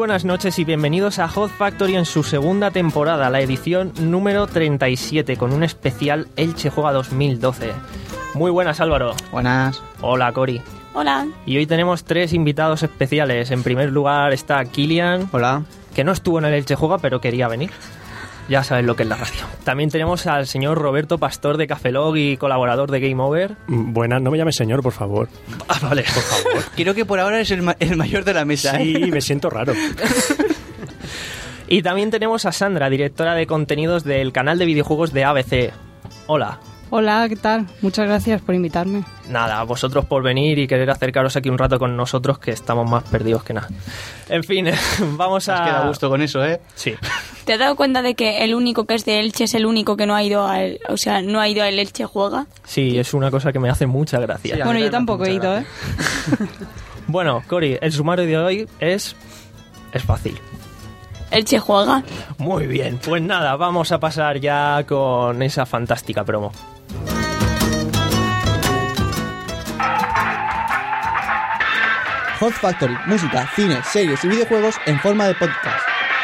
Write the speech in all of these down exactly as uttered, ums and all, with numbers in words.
buenas noches y bienvenidos a Hot Factory en su segunda temporada, la edición número treinta y siete, con un especial Elche Juega dos mil doce. Muy buenas, Álvaro. Buenas. Hola, Cori. Hola. Y hoy tenemos tres invitados especiales. En primer lugar está Kilian. Hola. Que no estuvo en el Elche Juega, pero quería venir. Ya sabes lo que es la radio. También tenemos al señor Roberto Pastor de Cafelog y colaborador de Game Over. Buenas, no me llames señor, por favor. Ah, vale, por favor. Creo que por ahora es el, ma- el mayor de la mesa. Sí, ¿eh? me siento raro. Y también tenemos a Sandra, directora de contenidos del canal de videojuegos de A B C. Hola. Hola, ¿qué tal? Muchas gracias por invitarme. Nada, a vosotros por venir y querer acercaros aquí un rato con nosotros, que estamos más perdidos que nada. En fin, vamos a... Nos queda gusto con eso, ¿eh? Sí. ¿Te has dado cuenta de que el único que es de Elche es el único que no ha ido al, o sea, no ha ido al Elche Juega? Sí, es una cosa que me hace mucha gracia. Sí, a Bueno, mí yo también tampoco me he hace ido, mucha ¿eh? Bueno, Cori, el sumario de hoy es... es fácil. Elche Juega. Muy bien, pues nada, vamos a pasar ya con esa fantástica promo. Hot Factory, música, cine, series y videojuegos en forma de podcast.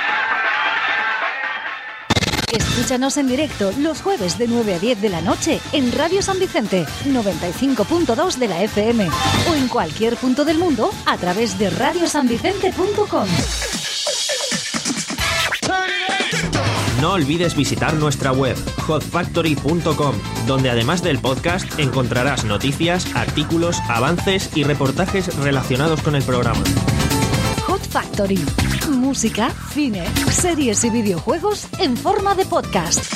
Escúchanos en directo los jueves de nueve a diez de la noche en Radio San Vicente, noventa y cinco punto dos de la F M o en cualquier punto del mundo a través de radio san vicente punto com. No olvides visitar nuestra web, hot factory punto com, donde además del podcast encontrarás noticias, artículos, avances y reportajes relacionados con el programa. Hot Factory, música, cine, series y videojuegos en forma de podcast.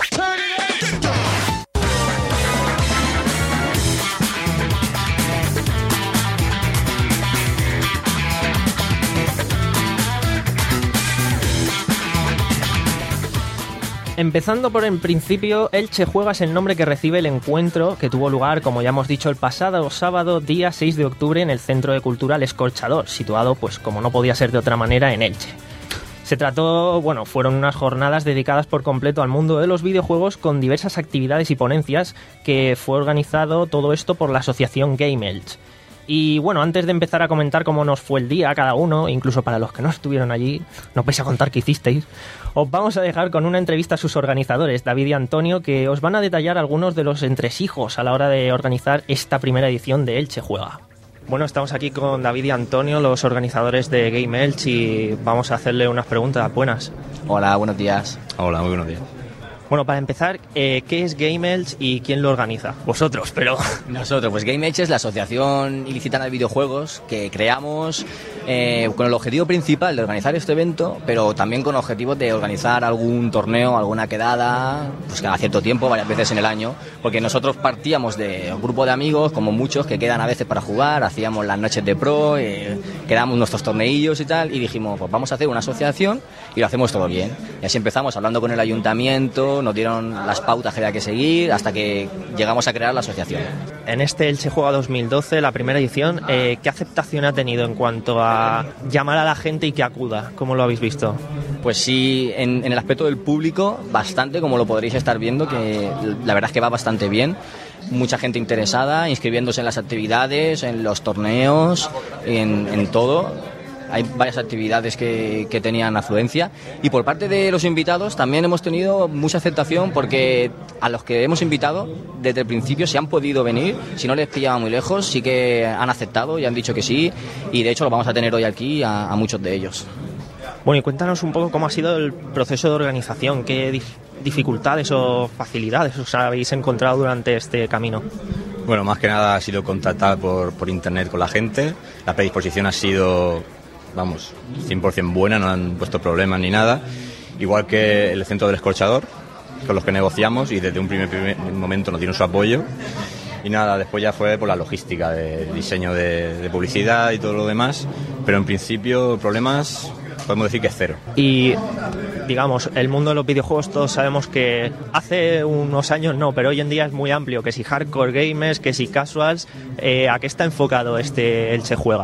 Empezando por el principio, Elche Juega es el nombre que recibe el encuentro que tuvo lugar, como ya hemos dicho, el pasado sábado, día seis de octubre, en el Centro de Cultura El Escorchador, situado, pues como no podía ser de otra manera, en Elche. Se trató, bueno, fueron unas jornadas dedicadas por completo al mundo de los videojuegos con diversas actividades y ponencias, que fue organizado todo esto por la asociación Game Elche. Y bueno, antes de empezar a comentar cómo nos fue el día a cada uno, incluso para los que no estuvieron allí, no os vais a contar qué hicisteis, os vamos a dejar con una entrevista a sus organizadores, David y Antonio, que os van a detallar algunos de los entresijos a la hora de organizar esta primera edición de Elche Juega. Bueno, estamos aquí con David y Antonio, los organizadores de Game Elche, y vamos a hacerle unas preguntas buenas. Hola, buenos días. Hola, muy buenos días. Bueno, para empezar, eh, ¿qué es Game Elche y quién lo organiza? Vosotros, pero... Nosotros, pues Game Elche es la asociación ilicitana de videojuegos que creamos eh, con el objetivo principal de organizar este evento, pero también con el objetivo de organizar algún torneo, alguna quedada, pues cada cierto tiempo, varias veces en el año, porque nosotros partíamos de un grupo de amigos, como muchos, que quedan a veces para jugar, hacíamos las noches de pro, eh, quedamos nuestros torneillos y tal, y dijimos, pues vamos a hacer una asociación y lo hacemos todo bien. Y así empezamos hablando con el ayuntamiento, nos dieron las pautas que había que seguir hasta que llegamos a crear la asociación. En este Elche Juega dos mil doce, la primera edición, eh, ¿qué aceptación ha tenido en cuanto a llamar a la gente y que acuda? ¿Cómo lo habéis visto? Pues sí, en, en el aspecto del público, bastante, como lo podréis estar viendo, que la verdad es que va bastante bien. Mucha gente interesada, inscribiéndose en las actividades, en los torneos, en, en todo. Hay varias actividades que, que tenían afluencia, y por parte de los invitados también hemos tenido mucha aceptación, porque a los que hemos invitado desde el principio, si han podido venir, si no les pillaba muy lejos, sí que han aceptado y han dicho que sí, y de hecho lo vamos a tener hoy aquí a, a muchos de ellos. Bueno, y cuéntanos un poco cómo ha sido el proceso de organización, qué dif- dificultades o facilidades os habéis encontrado durante este camino. Bueno, más que nada ha sido contactar por, por internet con la gente, la predisposición ha sido... vamos, cien por ciento buena, no han puesto problemas ni nada, igual que el Centro del Escorchador, con los que negociamos, y desde un primer, primer momento nos dieron su apoyo, y nada, después ya fue por la logística de diseño de, de publicidad y todo lo demás, pero en principio problemas podemos decir que es cero. Y digamos, el mundo de los videojuegos todos sabemos que hace unos años no, pero hoy en día es muy amplio, que si hardcore gamers, que si casuals, eh, ¿a qué está enfocado este Elche Juega?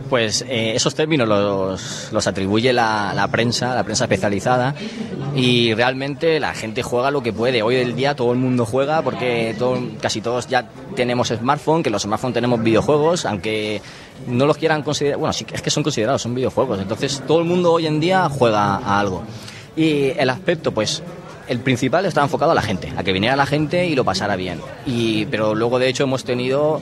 Pues eh, esos términos los, los atribuye la, la prensa, la prensa especializada, y realmente la gente juega lo que puede. Hoy en día todo el mundo juega porque todo, casi todos ya tenemos smartphone, que los smartphones tenemos videojuegos, aunque no los quieran considerar, bueno, sí, es que son considerados, son videojuegos. Entonces todo el mundo hoy en día juega a algo. Y el aspecto, pues, el principal estaba enfocado a la gente, a que viniera la gente y lo pasara bien. Y, pero luego, de hecho, hemos tenido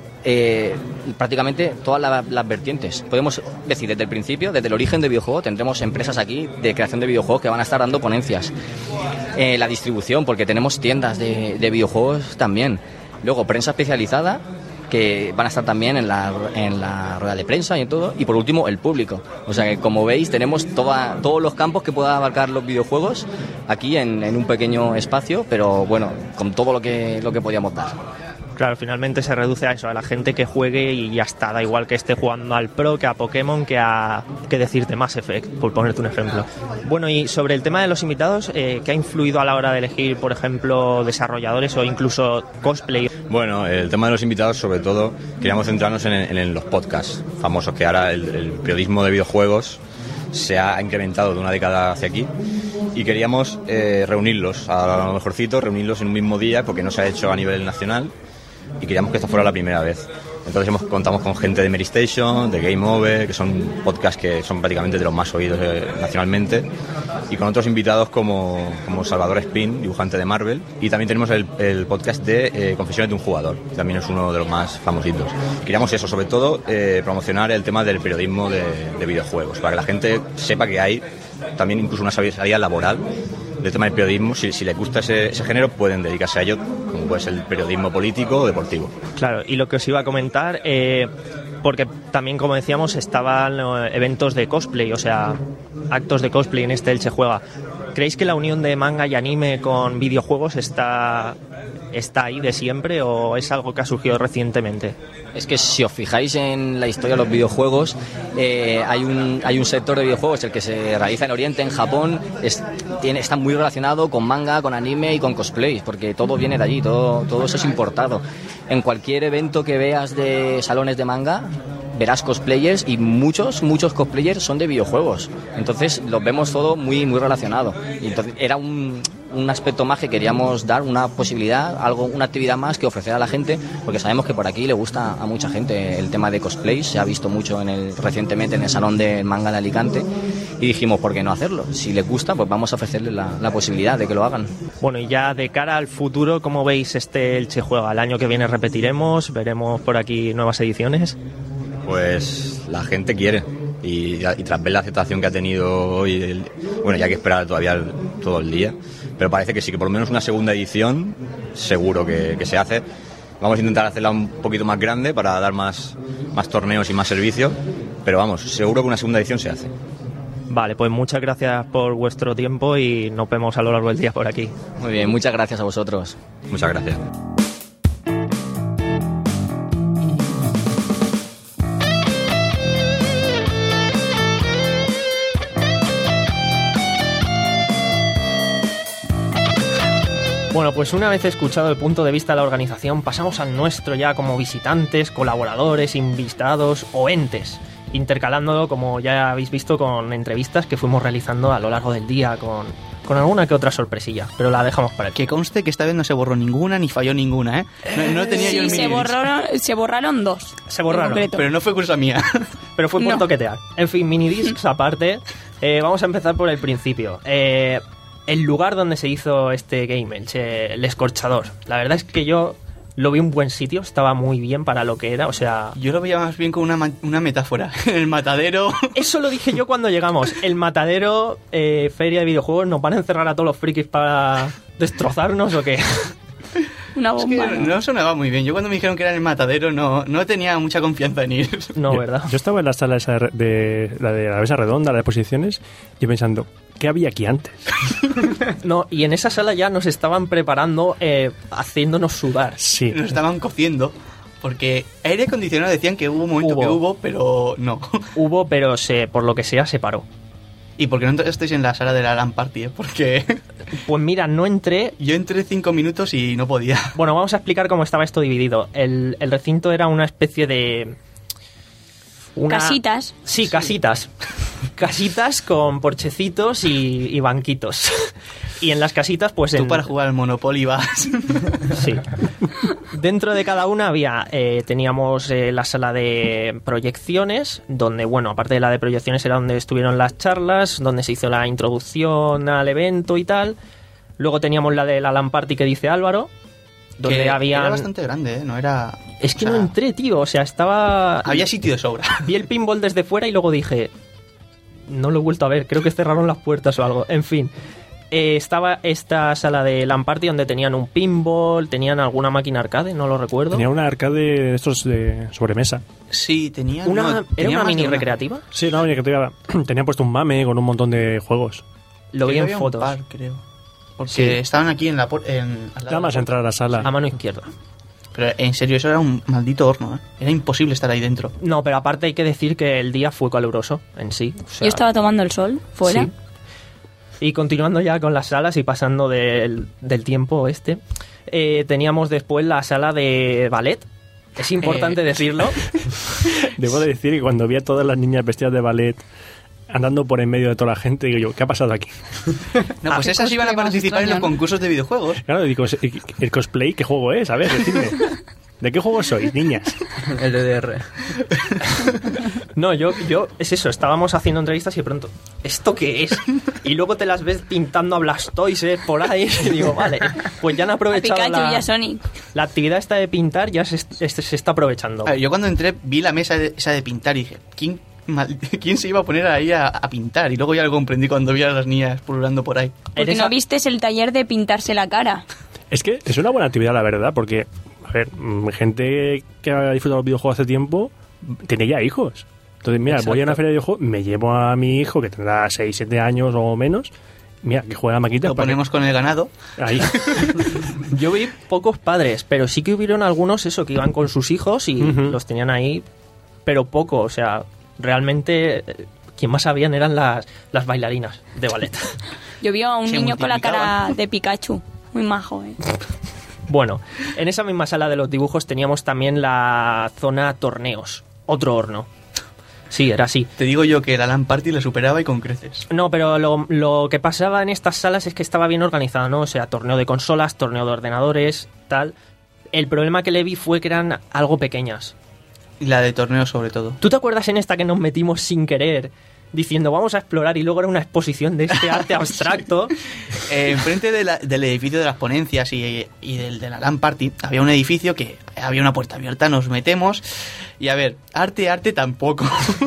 eh, prácticamente todas la, las vertientes. Podemos decir, desde el principio, desde el origen del videojuego, tendremos empresas aquí de creación de videojuegos que van a estar dando ponencias. Eh, la distribución, porque tenemos tiendas de, de videojuegos también. Luego, prensa especializada, que van a estar también en la, en la rueda de prensa y en todo. Y por último, el público. O sea que, como veis, tenemos toda, todos los campos que puedan abarcar los videojuegos aquí en, en un pequeño espacio, pero bueno, con todo lo que, lo que podíamos dar. Claro, finalmente se reduce a eso, a la gente que juegue y ya está, da igual que esté jugando al Pro, que a Pokémon, que a, que decirte Mass Effect, por ponerte un ejemplo. Bueno, y sobre el tema de los invitados, eh, ¿qué ha influido a la hora de elegir, por ejemplo, desarrolladores o incluso cosplay? Bueno, el tema de los invitados, sobre todo, queríamos centrarnos en, en, en los podcasts famosos, que ahora el, el periodismo de videojuegos se ha incrementado de una década hacia aquí, y queríamos eh, reunirlos, a lo mejorcito, reunirlos en un mismo día, porque no se ha hecho a nivel nacional, y queríamos que esta fuera la primera vez. Entonces hemos, contamos con gente de Mary Station, de Game Over, que son podcasts que son prácticamente de los más oídos eh, nacionalmente, y con otros invitados como, como Salvador Spin, dibujante de Marvel, y también tenemos el, el podcast de eh, Confesiones de un Jugador, que también es uno de los más famositos. Queríamos eso, sobre todo eh, promocionar el tema del periodismo de, de videojuegos, para que la gente sepa que hay también incluso una salida laboral del tema del periodismo. Si, si les gusta ese, ese género, pueden dedicarse a ello, como puede ser el periodismo político o deportivo. Claro, y lo que os iba a comentar, eh, porque también, como decíamos, estaban eh, eventos de cosplay, o sea, actos de cosplay en este Elche Juega. ¿Creéis que la unión de manga y anime con videojuegos está, está ahí de siempre o es algo que ha surgido recientemente? Es que si os fijáis en la historia de los videojuegos, eh, hay un hay un sector de videojuegos, el que se realiza en Oriente, en Japón, es, tiene, está muy relacionado con manga, con anime y con cosplay, porque todo viene de allí, todo, todo eso es importado. En cualquier evento que veas de salones de manga, verás cosplayers, y muchos, muchos cosplayers son de videojuegos. Entonces los vemos todo muy, muy relacionado. Y entonces era un, un aspecto más que queríamos dar, una posibilidad, algo, una actividad más que ofrecer a la gente, porque sabemos que por aquí le gusta a mucha gente el tema de cosplays. Se ha visto mucho en el, recientemente en el Salón del Manga de Alicante, y dijimos, ¿por qué no hacerlo? Si les gusta, pues vamos a ofrecerles la, la posibilidad de que lo hagan. Bueno, y ya de cara al futuro, ¿cómo veis este Elche Juega? ¿El año que viene repetiremos? ¿Veremos por aquí nuevas ediciones? Pues la gente quiere, y, y tras ver la aceptación que ha tenido hoy, el, bueno, ya hay que esperar todavía el, todo el día, pero parece que sí, que por lo menos una segunda edición seguro que, que se hace. Vamos a intentar hacerla un poquito más grande para dar más, más torneos y más servicios, pero vamos, seguro que una segunda edición se hace. Vale, pues muchas gracias por vuestro tiempo y nos vemos a lo largo del día por aquí. Muy bien, muchas gracias a vosotros. Muchas gracias. Bueno, pues una vez escuchado el punto de vista de la organización, pasamos al nuestro ya como visitantes, colaboradores, invitados o entes, intercalándolo, como ya habéis visto, con entrevistas que fuimos realizando a lo largo del día, con, con alguna que otra sorpresilla, pero la dejamos para aquí. Que conste que esta vez no se borró ninguna ni falló ninguna, ¿eh? No, no tenía sí, yo el se borraron, se borraron dos. Se borraron, pero no fue cosa mía. Pero fue por No. toquetear. En fin, minidiscs aparte, eh, vamos a empezar por el principio. Eh... El lugar donde se hizo este Game, el, el Escorchador. La verdad es que yo lo vi un buen sitio, estaba muy bien para lo que era, o sea... Yo lo veía más bien como una, ma- una metáfora. El matadero... Eso lo dije yo cuando llegamos. El matadero, eh, feria de videojuegos, ¿nos van a encerrar a todos los frikis para destrozarnos o qué? Una Es que bomba. ¿no? no sonaba muy bien. Yo cuando me dijeron que era en el matadero no, no tenía mucha confianza en ir. No, Yo- ¿verdad? Yo estaba en la sala esa de la de la mesa redonda, la de posiciones, y pensando, ¿qué había aquí antes? No, y en esa sala ya nos estaban preparando, eh, haciéndonos sudar. Sí. Nos estaban cociendo. Porque aire acondicionado decían que hubo un momento Hubo. que hubo, pero no. Hubo, pero se, por lo que sea, se paró. ¿Y por qué no estáis en la sala de la LAN Party? eh? Porque Pues mira, no entré. yo entré cinco minutos y no podía. Bueno, vamos a explicar cómo estaba esto dividido. El, el recinto era una especie de... Una... Casitas. Sí, casitas. Casitas con porchecitos y, y banquitos. Y en las casitas, pues... Tú en... para jugar al Monopoly vas... Sí. Dentro de cada una había... Eh, teníamos eh, la sala de proyecciones, donde, bueno, aparte de la de proyecciones era donde estuvieron las charlas, donde se hizo la introducción al evento y tal. Luego teníamos la de la LAN Party que dice Álvaro, donde que había... Era bastante grande, ¿eh? No era... Es que o sea, no entré, tío. O sea, estaba... Había sitio de sobra. Vi el pinball desde fuera y luego dije... No lo he vuelto a ver. Creo que cerraron las puertas o algo. En fin... Eh, estaba esta sala de LAN Party donde tenían un pinball, tenían alguna máquina arcade, no lo recuerdo. Tenía una arcade de estos de sobremesa. Sí, tenía... Una, no, ¿Era tenía una más de mini una. recreativa? Sí, una mini recreativa. Tenía puesto un mame con un montón de juegos. Lo vi Creo en que había fotos. un par, creo. Porque Sí. estaban aquí en la... por- En, al lado Nada de la más puerta. entrar a la sala. A mano izquierda. Pero en serio, eso era un maldito horno, ¿eh? Era imposible estar ahí dentro. No, pero aparte hay que decir que el día fue caluroso en sí. O sea, Yo estaba tomando el sol fuera. sí. Y continuando ya con las salas y pasando del, del tiempo este, eh, teníamos después la sala de ballet. Es importante Eh. decirlo. Debo de decir que cuando vi a todas las niñas vestidas de ballet andando por en medio de toda la gente, digo yo, ¿qué ha pasado aquí? No, pues qué esas iban a cosplay más participar en los extraño, ¿no? concursos de videojuegos. Claro, digo, ¿el cosplay qué juego es? A ver, decidme. ¿De qué juego sois, niñas? El D D R. No, yo, yo, es eso, estábamos haciendo entrevistas y de pronto, ¿esto qué es? Y luego te las ves pintando a Blastoise por ahí y digo, vale, pues ya han A aprovechado Pikachu y la, a Sonic. la actividad esta de pintar, ya se, se, se está aprovechando. A ver, yo cuando entré vi la mesa de- esa de pintar y dije, ¿quién, mal- ¿quién se iba a poner ahí a, a pintar? Y luego ya lo comprendí cuando vi a las niñas pululando por ahí. En Porque esa- no vistes el taller de pintarse la cara. Es que es una buena actividad, la verdad, porque, a ver, mm, gente que ha disfrutado los videojuegos hace tiempo tiene ya hijos. Entonces, mira, Exacto. voy a una feria de videojuegos, me llevo a mi hijo, que tendrá seis, siete años o menos, mira, que juega a maquitas. Lo para ponemos con el ganado. que- Ahí. Yo vi pocos padres, pero sí que hubieron algunos, eso, que iban con sus hijos y Ujú. los tenían ahí, pero poco, o sea, realmente eh, quien más sabían eran las, las bailarinas de ballet. Yo vi a un Se niño con la cara multiplicaban. de Pikachu. Muy majo, ¿eh? Bueno, en esa misma sala de los dibujos teníamos también la zona torneos, otro horno. Sí, era así. Te digo yo que la LAN Party le superaba y con creces. No, pero lo, lo que pasaba en estas salas es que estaba bien organizado, ¿no? O sea, torneo de consolas, torneo de ordenadores, tal. El problema que le vi fue que eran algo pequeñas. Y la de torneos sobre todo. ¿Tú te acuerdas en esta que nos metimos sin querer diciendo vamos a explorar y luego era una exposición de este arte abstracto? Eh, enfrente de la- del edificio de las ponencias y, y del de la LAN Party había un edificio que había una puerta abierta, nos metemos y a ver, arte, arte tampoco.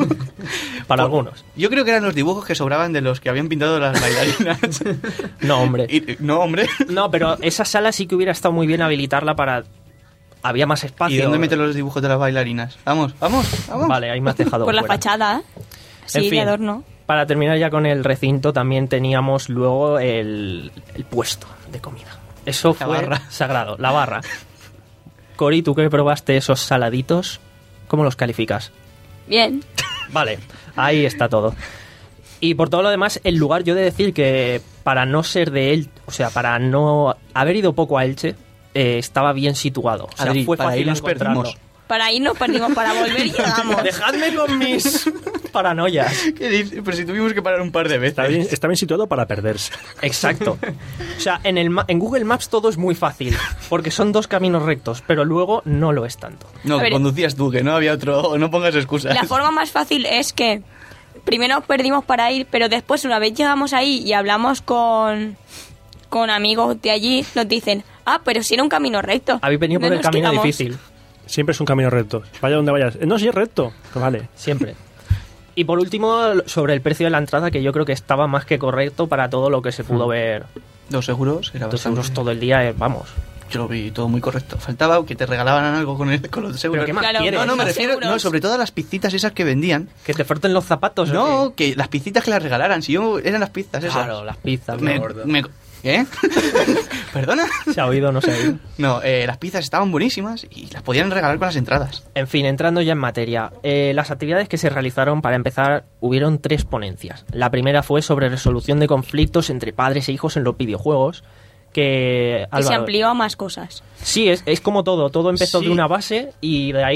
Para Por- algunos. Yo creo que eran los dibujos que sobraban de los que habían pintado las bailarinas. No, hombre. Y- no, hombre. No, pero esa sala sí que hubiera estado muy bien habilitarla para... Había más espacio. ¿Y dónde meten los dibujos de las bailarinas? Vamos, vamos, vamos. Vale, ahí me has dejado Por la fuera. fachada, ¿eh? Sí, En fin. de adorno. Para terminar ya con el recinto, también teníamos luego el, el puesto de comida. Eso La fue barra. sagrado, la barra. Cori, tú que probaste esos saladitos, ¿cómo los calificas? Bien. Vale, ahí está todo. Y por todo lo demás, el lugar, yo he de decir que para no ser de él, o sea, para no haber ido poco a Elche, eh, estaba bien situado. O sea, Adri, fue para fácil ir nos encontrarlo. perdimos. Para ir nos perdimos, para volver llegamos. Dejadme con mis paranoias. ¿Qué dices? Pero si tuvimos que parar un par de veces. Está bien, está bien situado para perderse. Exacto. O sea, en, el, ma- en Google Maps todo es muy fácil, porque son dos caminos rectos, pero luego no lo es tanto. No, A que ver. conducías tú, que no había otro. No pongas excusas. La forma más fácil es que primero nos perdimos para ir, pero después una vez llegamos ahí y hablamos con, con amigos de allí, nos dicen, ah, pero si era un camino recto. Habéis venido por No el nos camino quedamos. difícil, Siempre es un camino recto. Vaya donde vayas. Eh, No, si es recto. Pues vale. siempre. Y por último, sobre el precio de la entrada, que yo creo que estaba más que correcto para todo lo que se pudo ver. Dos euros, era Dos bastante. euros todo el día, eh, vamos. Yo lo vi todo muy correcto. Faltaba que te regalaban algo con, el, con los euros. ¿Pero qué más Claro, quieres? No, no, me Dos refiero. euros. No, sobre todo a las pizzitas esas que vendían. ¿Que te froten los zapatos? o No, que las pizzitas que las regalaran. Si yo eran las pizzas qué? esas. Claro, las pizzas. Me, ¿no? me- ¿Qué? ¿Perdona? ¿Se ha oído o no se ha oído? No, eh, las pizzas estaban buenísimas y las podían regalar con las entradas. En fin, entrando ya en materia, eh, las actividades que se realizaron, para empezar, hubieron tres ponencias. La primera fue sobre resolución de conflictos entre padres e hijos en los videojuegos, que... Y se Álvaro, amplió a más cosas. sí, es, es como todo, todo empezó Sí. de una base y de ahí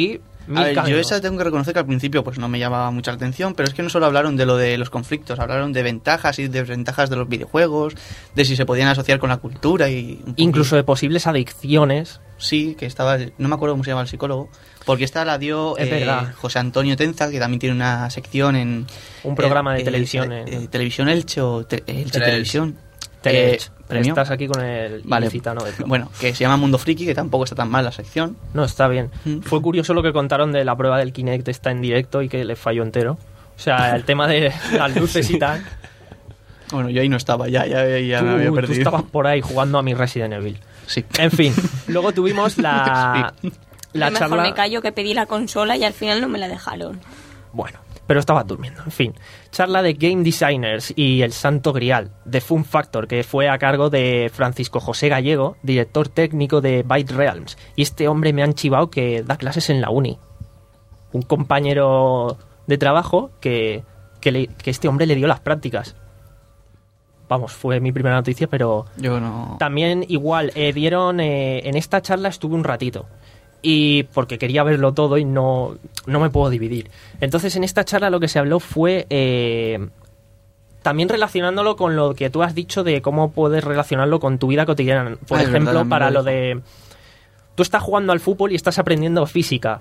A ver, yo esa tengo que reconocer que al principio pues no me llamaba mucha atención, pero es que no solo hablaron de lo de los conflictos, hablaron de ventajas y desventajas de los videojuegos, de si se podían asociar con la cultura y... Incluso de posibles adicciones. Sí, que estaba... No me acuerdo cómo se llama el psicólogo, porque esta la dio es eh, verdad. José Antonio Tenza, que también tiene una sección en... Un programa eh, de televisión. Eh, en... eh, televisión Elche o te, Elche Televisión. Teleelch. Eh, ¿Premio? Estás aquí con el vale. ilicitano de plomo. Bueno, que se llama Mundo Friki, que tampoco está tan mal la sección. No, está bien. Mm. Fue curioso lo que contaron de la prueba del Kinect, está en directo y que le falló entero. O sea, el tema de las luces y tal. Bueno, yo ahí no estaba, ya, ya, ya tú, me había perdido. Tú estabas por ahí jugando a mi Resident Evil. Sí. En fin, luego tuvimos la, sí. la mejor charla... me callo que pedí la consola y al final no me la dejaron. Bueno, pero estaba durmiendo. En fin, charla de Game Designers y el Santo Grial de Fun Factor, que fue a cargo de Francisco José Gallego, director técnico de Byte Realms. Y este hombre me han chivado que da clases en la uni. Un compañero de trabajo que, que, le, que este hombre le dio las prácticas. Vamos, fue mi primera noticia, pero... Yo no... También igual, eh, dieron... Eh, en esta charla estuve un ratito. Y porque quería verlo todo y no, no me puedo dividir. Entonces en esta charla lo que se habló fue eh, también relacionándolo con lo que tú has dicho de cómo puedes relacionarlo con tu vida cotidiana. Por ah, ejemplo, verdad, para lo lo de... Tú estás jugando al fútbol y estás aprendiendo física.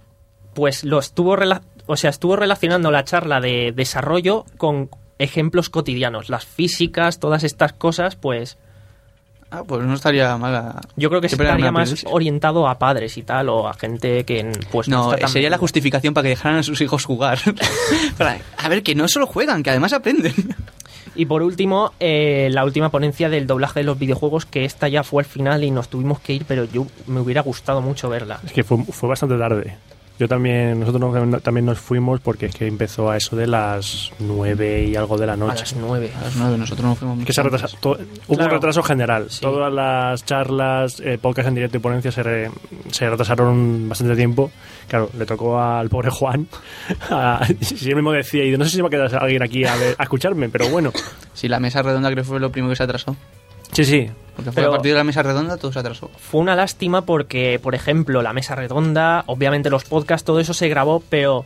Pues lo estuvo, rela- o sea, estuvo relacionando la charla de desarrollo con ejemplos cotidianos. Las físicas, todas estas cosas, pues... Ah, pues no estaría mala. Yo creo que Qué estaría más aprendis. orientado a padres y tal, o a gente que pues no, no está tan sería metida. la justificación para que dejaran a sus hijos jugar. Para, a ver, que no solo juegan, que además aprenden. Y por último, eh, la última ponencia del doblaje de los videojuegos, que esta ya fue al final y nos tuvimos que ir, pero yo me hubiera gustado mucho verla. Es que fue, fue bastante tarde. Yo también, nosotros no, también nos fuimos porque es que empezó a eso de las nueve y algo de la noche. A las nueve. A las nueve, nosotros no fuimos. Que se retrasa, to, hubo Claro. un retraso general. Sí. Todas las charlas, eh, podcast en directo y ponencias se, re, se retrasaron bastante tiempo. Claro, le tocó al pobre Juan. A, si él mismo decía, y no sé si va a quedar alguien aquí a, ver, a escucharme, pero bueno. Sí, la mesa redonda creo que fue lo primero que se atrasó. Sí, sí. Porque fue Pero- a partir de la mesa redonda todo se atrasó. Fue una lástima porque, por ejemplo, la mesa redonda, obviamente los podcasts, todo eso se grabó, pero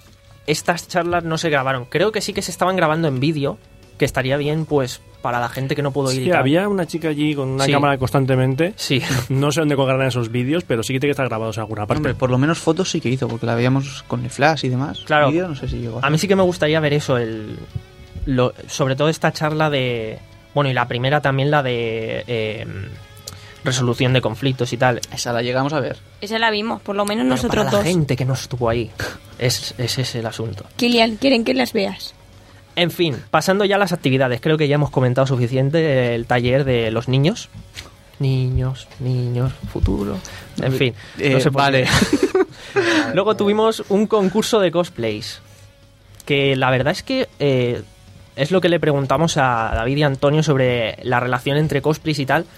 estas charlas no se grabaron. Creo que sí que se estaban grabando en vídeo, que estaría bien, pues, para la gente que no pudo ir. Sí, y tal. había una chica allí con una Sí. cámara constantemente. Sí. No sé dónde colgarán esos vídeos, pero sí que tiene que estar grabados en alguna parte. Hombre, por lo menos fotos sí que hizo, porque la veíamos con el flash y demás. Claro. Vídeo, no sé si llegó. A mí sí que me gustaría ver eso, el, lo, sobre todo esta charla de... Bueno, y la primera también la de eh, resolución de conflictos y tal. Esa la llegamos a ver. Esa la vimos, por lo menos Pero nosotros para dos. la gente que no estuvo ahí, es, ese es el asunto. Kilian, quieren que las veas. En fin, pasando ya a las actividades, creo que ya hemos comentado suficiente el taller de los niños. Niños, niños, futuro. En fin, Eh, no sé por vale. qué. Luego tuvimos un concurso de cosplays. Que la verdad es que eh, es lo que le preguntamos a David y Antonio sobre la relación entre cosplays y tal.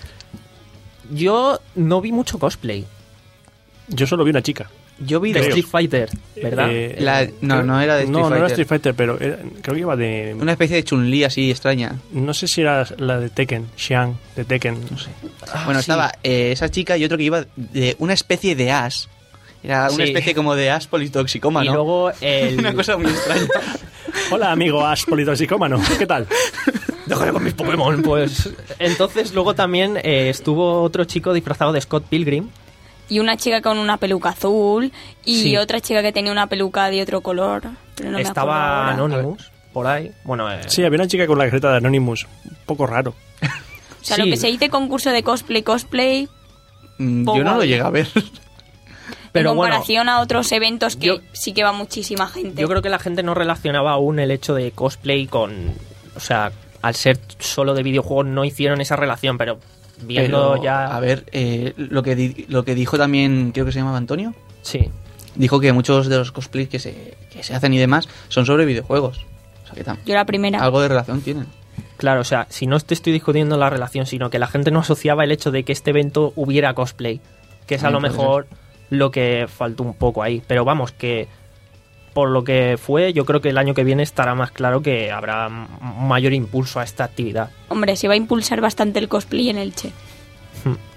Yo no vi mucho cosplay. Yo solo vi una chica. Yo vi de Creo. Street Fighter, ¿verdad? Eh, La- no, creo- no era de Street no, no era Fighter. Street Fighter, pero era- creo que iba de... Una especie de Chun-Li así extraña. No sé si era la de Tekken, Xiang, de Tekken, no sé. bueno, sí. estaba eh, esa chica y otro que iba de una especie de as. Era una Sí. especie como de as politoxicómano. Y luego el... Una cosa muy extraña. Hola, amigo Ash politoxicómano, ¿qué tal? Déjame con mis Pokémon, pues. Entonces, luego también eh, estuvo otro chico disfrazado de Scott Pilgrim. Y una chica con una peluca azul y Sí. otra chica que tenía una peluca de otro color. Pero no me acuerdo Estaba ahora. Anonymous, por ahí. Bueno, eh, Sí, había una chica con la cajeta de Anonymous, un poco raro. O sea, Sí. lo que se dice concurso de cosplay, cosplay, Mm, Poco Yo no lo ahí. llegué a ver. pero en bueno, comparación a otros eventos que yo- sí que va muchísima gente. yo creo que la gente no relacionaba aún el hecho de cosplay con... O sea, al ser solo de videojuegos no hicieron esa relación, pero viendo Pero, ya... A ver, eh, lo, que di- lo que dijo también, creo que se llamaba Antonio, Sí. dijo que muchos de los cosplays que se, que se hacen y demás son sobre videojuegos. O sea que tam- Yo la primera. algo de relación tienen. Claro, o sea, si no te estoy discutiendo la relación, sino que la gente no asociaba el hecho de que este evento hubiera cosplay, que es a Ah, lo puede mejor lo que faltó un poco ahí. Pero vamos, que por lo que fue, yo creo que el año que viene estará más claro que habrá m- mayor impulso a esta actividad. Hombre, se va a impulsar bastante el cosplay en Elche.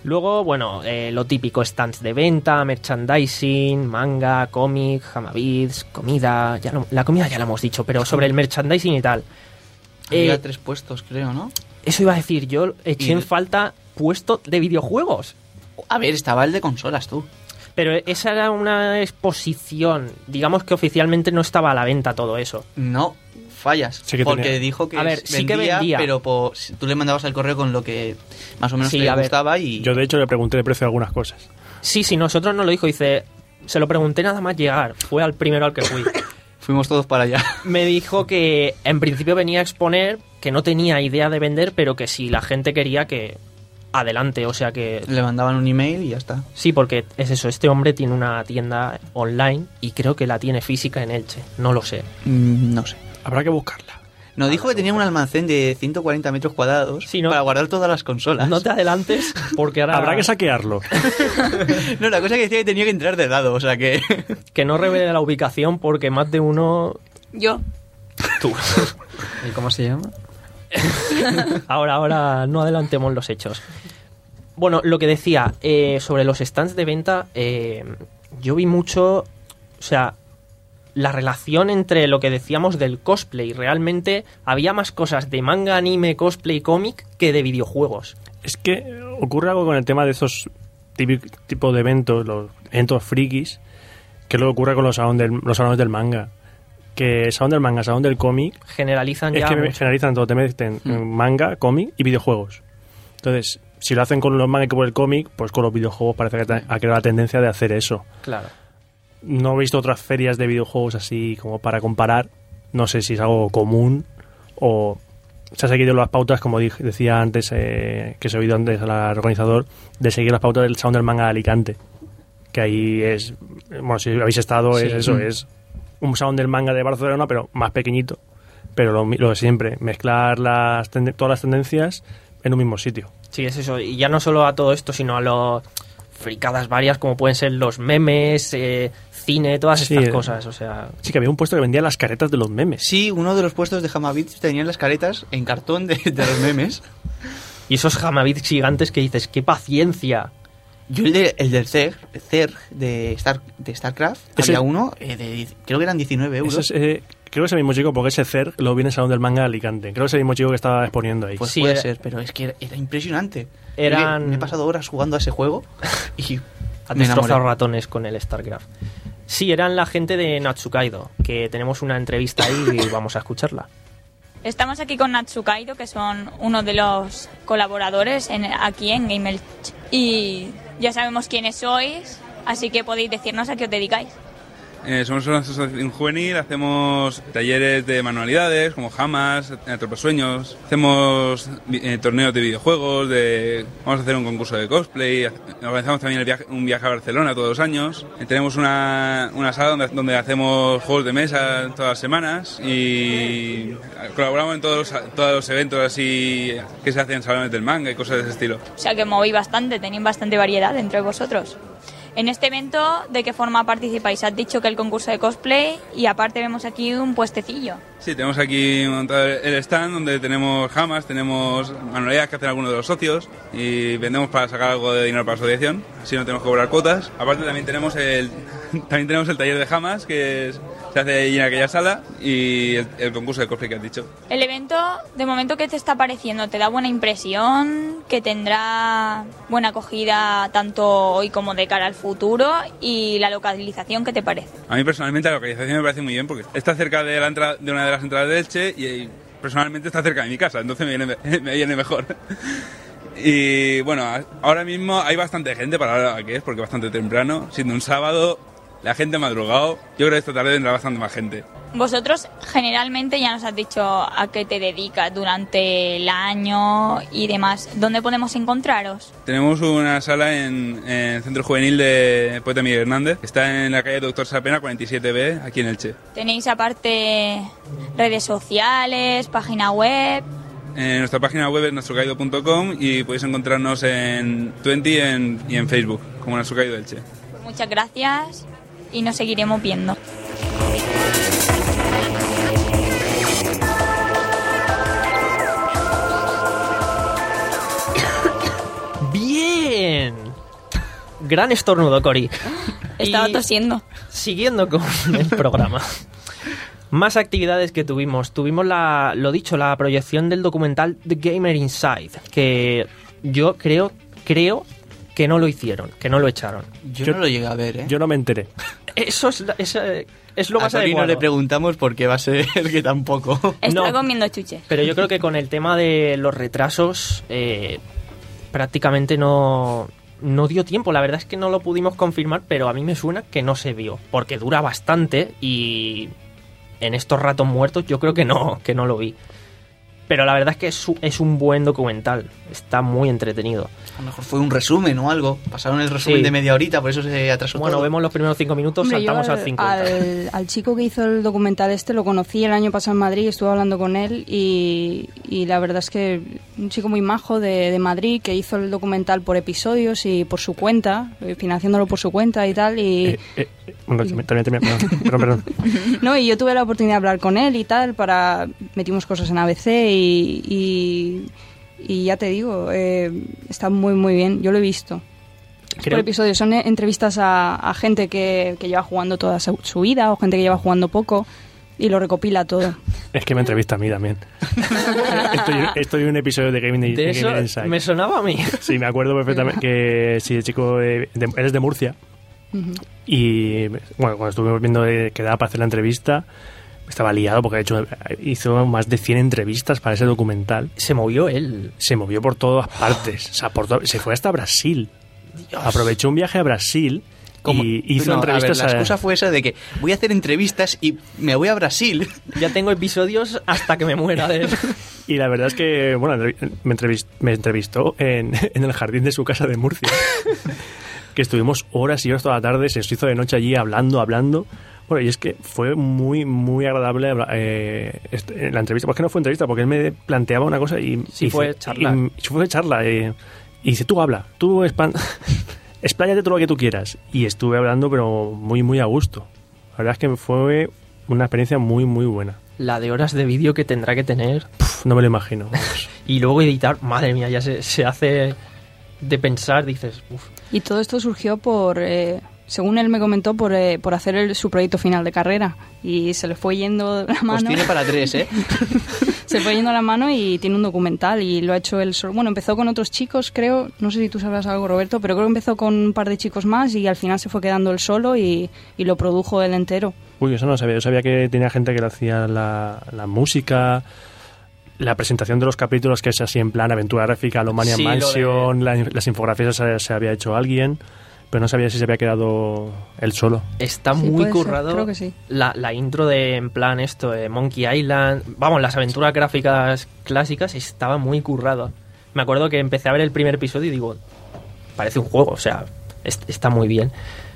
Luego, bueno, eh, lo típico, stands de venta, merchandising, manga, cómic, Hamabits, comida... Ya lo- la comida ya la hemos dicho, pero sobre el merchandising y tal. Había Eh, tres puestos, creo, ¿no? Eso iba a decir, yo eché Y- en falta puesto de videojuegos. A ver, estaba el de consolas, tú. Pero esa era una exposición. Digamos que oficialmente no estaba a la venta todo eso. No, fallas. Sí que porque tenía. dijo que A ver, sí que vendía. pero po- si tú le mandabas el correo con lo que más o menos Sí, te a ver. gustaba y... Yo, de hecho, le pregunté el precio de algunas cosas. Sí, sí, nosotros no lo dijo. Dice, se lo pregunté nada más llegar. Fue al primero al que fui. Fuimos todos para allá. Me dijo que en principio venía a exponer, que no tenía idea de vender, pero que si la gente quería que adelante, o sea que... Le mandaban un email y ya está. Sí, porque es eso, este hombre tiene una tienda online y creo que la tiene física en Elche, no lo sé. Mm, no sé. Habrá que buscarla. Nos dijo que tenía un almacén de ciento cuarenta metros cuadrados Sí, ¿no? para guardar todas las consolas. No te adelantes porque ahora... Habrá que saquearlo. No, la cosa que decía que tenía que entrar de lado, o sea que... Que no revele la ubicación porque más de uno... Yo. Tú. ¿Y cómo se llama? Ahora, ahora no adelantemos los hechos. Bueno, lo que decía, eh, sobre los stands de venta, eh, yo vi mucho, o sea, la relación entre lo que decíamos del cosplay. Realmente había más cosas de manga, anime, cosplay, cómic que de videojuegos. Es que ocurre algo con el tema de esos típico tipo de eventos, los eventos frikis, que es lo que ocurre con los salones del, los salones del manga. Que salón del manga, salón del cómic, Generalizan es ya que mucho. generalizan todo, te meten en manga, cómic y videojuegos. Entonces, si lo hacen con los manga que por el cómic, pues con los videojuegos parece que te- ha creado la tendencia de hacer eso. Claro. No he visto otras ferias de videojuegos así como para comparar. No sé si es algo común o se ha seguido las pautas, como dije- decía antes, eh, que se ha oído antes al organizador, de seguir las pautas del salón del manga de Alicante. Que ahí es, bueno, si habéis estado, Sí. es eso, Mm. es un salón del manga de Barcelona, pero más pequeñito. Pero lo, mi- lo de siempre, mezclar las tende- todas las tendencias en un mismo sitio. Sí, es eso. Y ya no solo a todo esto, sino a los fricadas varias como pueden ser los memes, eh, cine, todas Sí, estas eh. cosas. O sea, Sí que había un puesto que vendía las caretas de los memes. Sí, uno de los puestos de Hamabits tenían las caretas en cartón de, de los memes. y esos Hamabits gigantes que dices, ¡qué paciencia! Yo el, de, el del Zerg, Zerg de, Star, de StarCraft, Ese- había uno, eh, de, creo que eran diecinueve euros. Ese es, eh, creo que es el mismo chico, porque ese Cer lo vi en el salón del manga de Alicante. Creo que es el mismo chico que estaba exponiendo ahí. Pues Sí, puede era- ser, pero es que era, era impresionante. Eran- Me, me he pasado horas jugando a ese juego y Ha me destrozado enamoré. ratones con el StarCraft. Sí, eran la gente de Natsukaido, que tenemos una entrevista ahí y vamos a escucharla. Estamos aquí con Natsukaido, que son uno de los colaboradores en, aquí en Game Elche. Y ya sabemos quiénes sois, así que podéis decirnos a qué os dedicáis. Eh, somos una asociación juvenil, hacemos talleres de manualidades como Hamas, Atropesueños, hacemos eh, torneos de videojuegos, de, vamos a hacer un concurso de cosplay, organizamos también el viaje, un viaje a Barcelona todos los años, eh, tenemos una, una sala donde, donde hacemos juegos de mesa todas las semanas y colaboramos en todos los, todos los eventos así que se hacen en salones del manga y cosas de ese estilo. O sea que movéis bastante, tenéis bastante variedad entre vosotros. En este evento, ¿de qué forma participáis? Has dicho que el concurso de cosplay y aparte vemos aquí un puestecillo. Sí, tenemos aquí montado el stand donde tenemos jamas, tenemos manualidades que hacen algunos de los socios y vendemos para sacar algo de dinero para la asociación, así no tenemos que cobrar cuotas. Aparte también tenemos el también tenemos el taller de jamas que es- se hace ahí en aquella sala y el, el concurso de cosplay que has dicho. El evento, de momento, ¿qué te está pareciendo? ¿Te da buena impresión? ¿Que tendrá buena acogida tanto hoy como de cara al futuro? ¿Y la localización qué te parece? A mí personalmente la localización me parece muy bien porque está cerca de, la entrada, de una de las entradas de Elche y, y personalmente está cerca de mi casa, entonces me viene, me viene mejor. Y bueno, a- ahora mismo hay bastante gente para la hora que es, porque es bastante temprano, siendo un sábado, la gente ha madrugado, yo creo que esta tarde vendrá bastante más gente. Vosotros generalmente ya nos has dicho a qué te dedicas durante el año y demás. ¿Dónde podemos encontraros? Tenemos una sala en, en el Centro Juvenil de Poeta Miguel Hernández, que está en la calle Doctor Sapena cuarenta y siete B, aquí en Elche. ¿Tenéis aparte redes sociales, página web? En nuestra página web es natsukaido punto com y podéis encontrarnos en Twenty y en, y en Facebook, como Natsukaido Elche. Pues muchas gracias y nos seguiremos viendo. Bien, Gran estornudo, Cori. Estaba Y tosiendo. Siguiendo con el programa. Más actividades que tuvimos. Tuvimos la, lo dicho, la proyección del documental The Gamer Inside, que yo creo, creo que no lo hicieron, que no lo echaron. Yo, yo no lo llegué a ver, ¿eh? Yo no me enteré. Eso es, es, es lo a más Cori adecuado. no le preguntamos por qué va a ser que tampoco. Estaba No. comiendo chuches. Pero yo creo que con el tema de los retrasos eh, prácticamente no, no dio tiempo. La verdad es que no lo pudimos confirmar, pero a mí me suena que no se vio, porque dura bastante y en estos ratos muertos yo creo que no, que no lo vi. Pero la verdad es que es, es un buen documental, está muy entretenido. A lo mejor fue un resumen o algo. Pasaron el resumen Sí. de media horita, por eso se atrasó Bueno, todo. vemos los primeros cinco minutos, Hombre, yo saltamos al, al cincuenta. Al, al chico que hizo el documental este lo conocí el año pasado en Madrid, estuve hablando con él y, y la verdad es que un chico muy majo de, de Madrid que hizo el documental por episodios y por su cuenta, eh, financiándolo por su cuenta y tal. Y, Eh, eh, eh, bueno, también, también, perdón, perdón, perdón. no, y yo tuve la oportunidad de hablar con él y tal, para metimos cosas en A B C y, y, y ya te digo, eh, está muy muy bien, yo lo he visto. Es Creo- por episodios, son eh, entrevistas a, a gente que, que lleva jugando toda su, su vida o gente que lleva jugando poco y lo recopila todo. Es que me entrevista a mí también. estoy, estoy en un episodio de Gaming, De de eso Gaming Inside. me sonaba a mí. Sí, me acuerdo perfectamente que sí, el chico eh, de, él es de Murcia. Ujú. Y bueno, cuando estuvimos viendo eh, que daba para hacer la entrevista, estaba liado porque de hecho hizo más de cien entrevistas para ese documental. Se movió él. Se movió por todas partes. O sea, por to- se fue hasta Brasil. Dios. Aprovechó un viaje a Brasil Como- y hizo No, a ver, entrevistas la a- excusa fue esa de que voy a hacer entrevistas y me voy a Brasil. Ya tengo episodios hasta que me muera de él. Y la verdad es que, bueno, me, entrevist- me entrevistó en, en el jardín de su casa de Murcia. Que estuvimos horas y horas toda la tarde, se nos hizo de noche allí hablando, hablando. Bueno, y es que fue muy, muy agradable eh, este- la entrevista. ¿Por qué no fue entrevista? Porque él me planteaba una cosa y... Sí, y fue dice- charla. Y, y fue charla. eh, y dice, tú habla, tú expan- expláyate todo lo que tú quieras. Y estuve hablando, pero muy, muy a gusto. La verdad es que fue una experiencia muy, muy buena. La de horas de vídeo que tendrá que tener. Puf, no me lo imagino. vamos. Y luego editar, madre mía, ya se, se hace de pensar, dices, uff. Y todo esto surgió por, eh, según él me comentó, por, eh, por hacer el- su proyecto final de carrera. Y se le fue yendo la Pues mano. tiene para tres, ¿eh? Se fue yendo la mano y tiene un documental y lo ha hecho él solo. Bueno, empezó con otros chicos, creo. No sé si tú sabrás algo, Roberto, pero creo que empezó con un par de chicos más y al final se fue quedando él solo y, y lo produjo él entero. Uy, eso no lo sabía. Yo sabía que tenía gente que le hacía la, la música, la presentación de los capítulos, que es así en plan aventura gráfica, lo Mania Sí, lo Mansion, de- la- las infografías se, se había hecho alguien, pero no sabía si se había quedado él solo. Está Sí, muy puede ser, currado. creo que sí. La, la intro de, en plan, esto, de Monkey Island. Vamos, las aventuras gráficas clásicas estaba muy currado. Me acuerdo que empecé a ver el primer episodio y digo, parece un juego, o sea, es- está muy bien.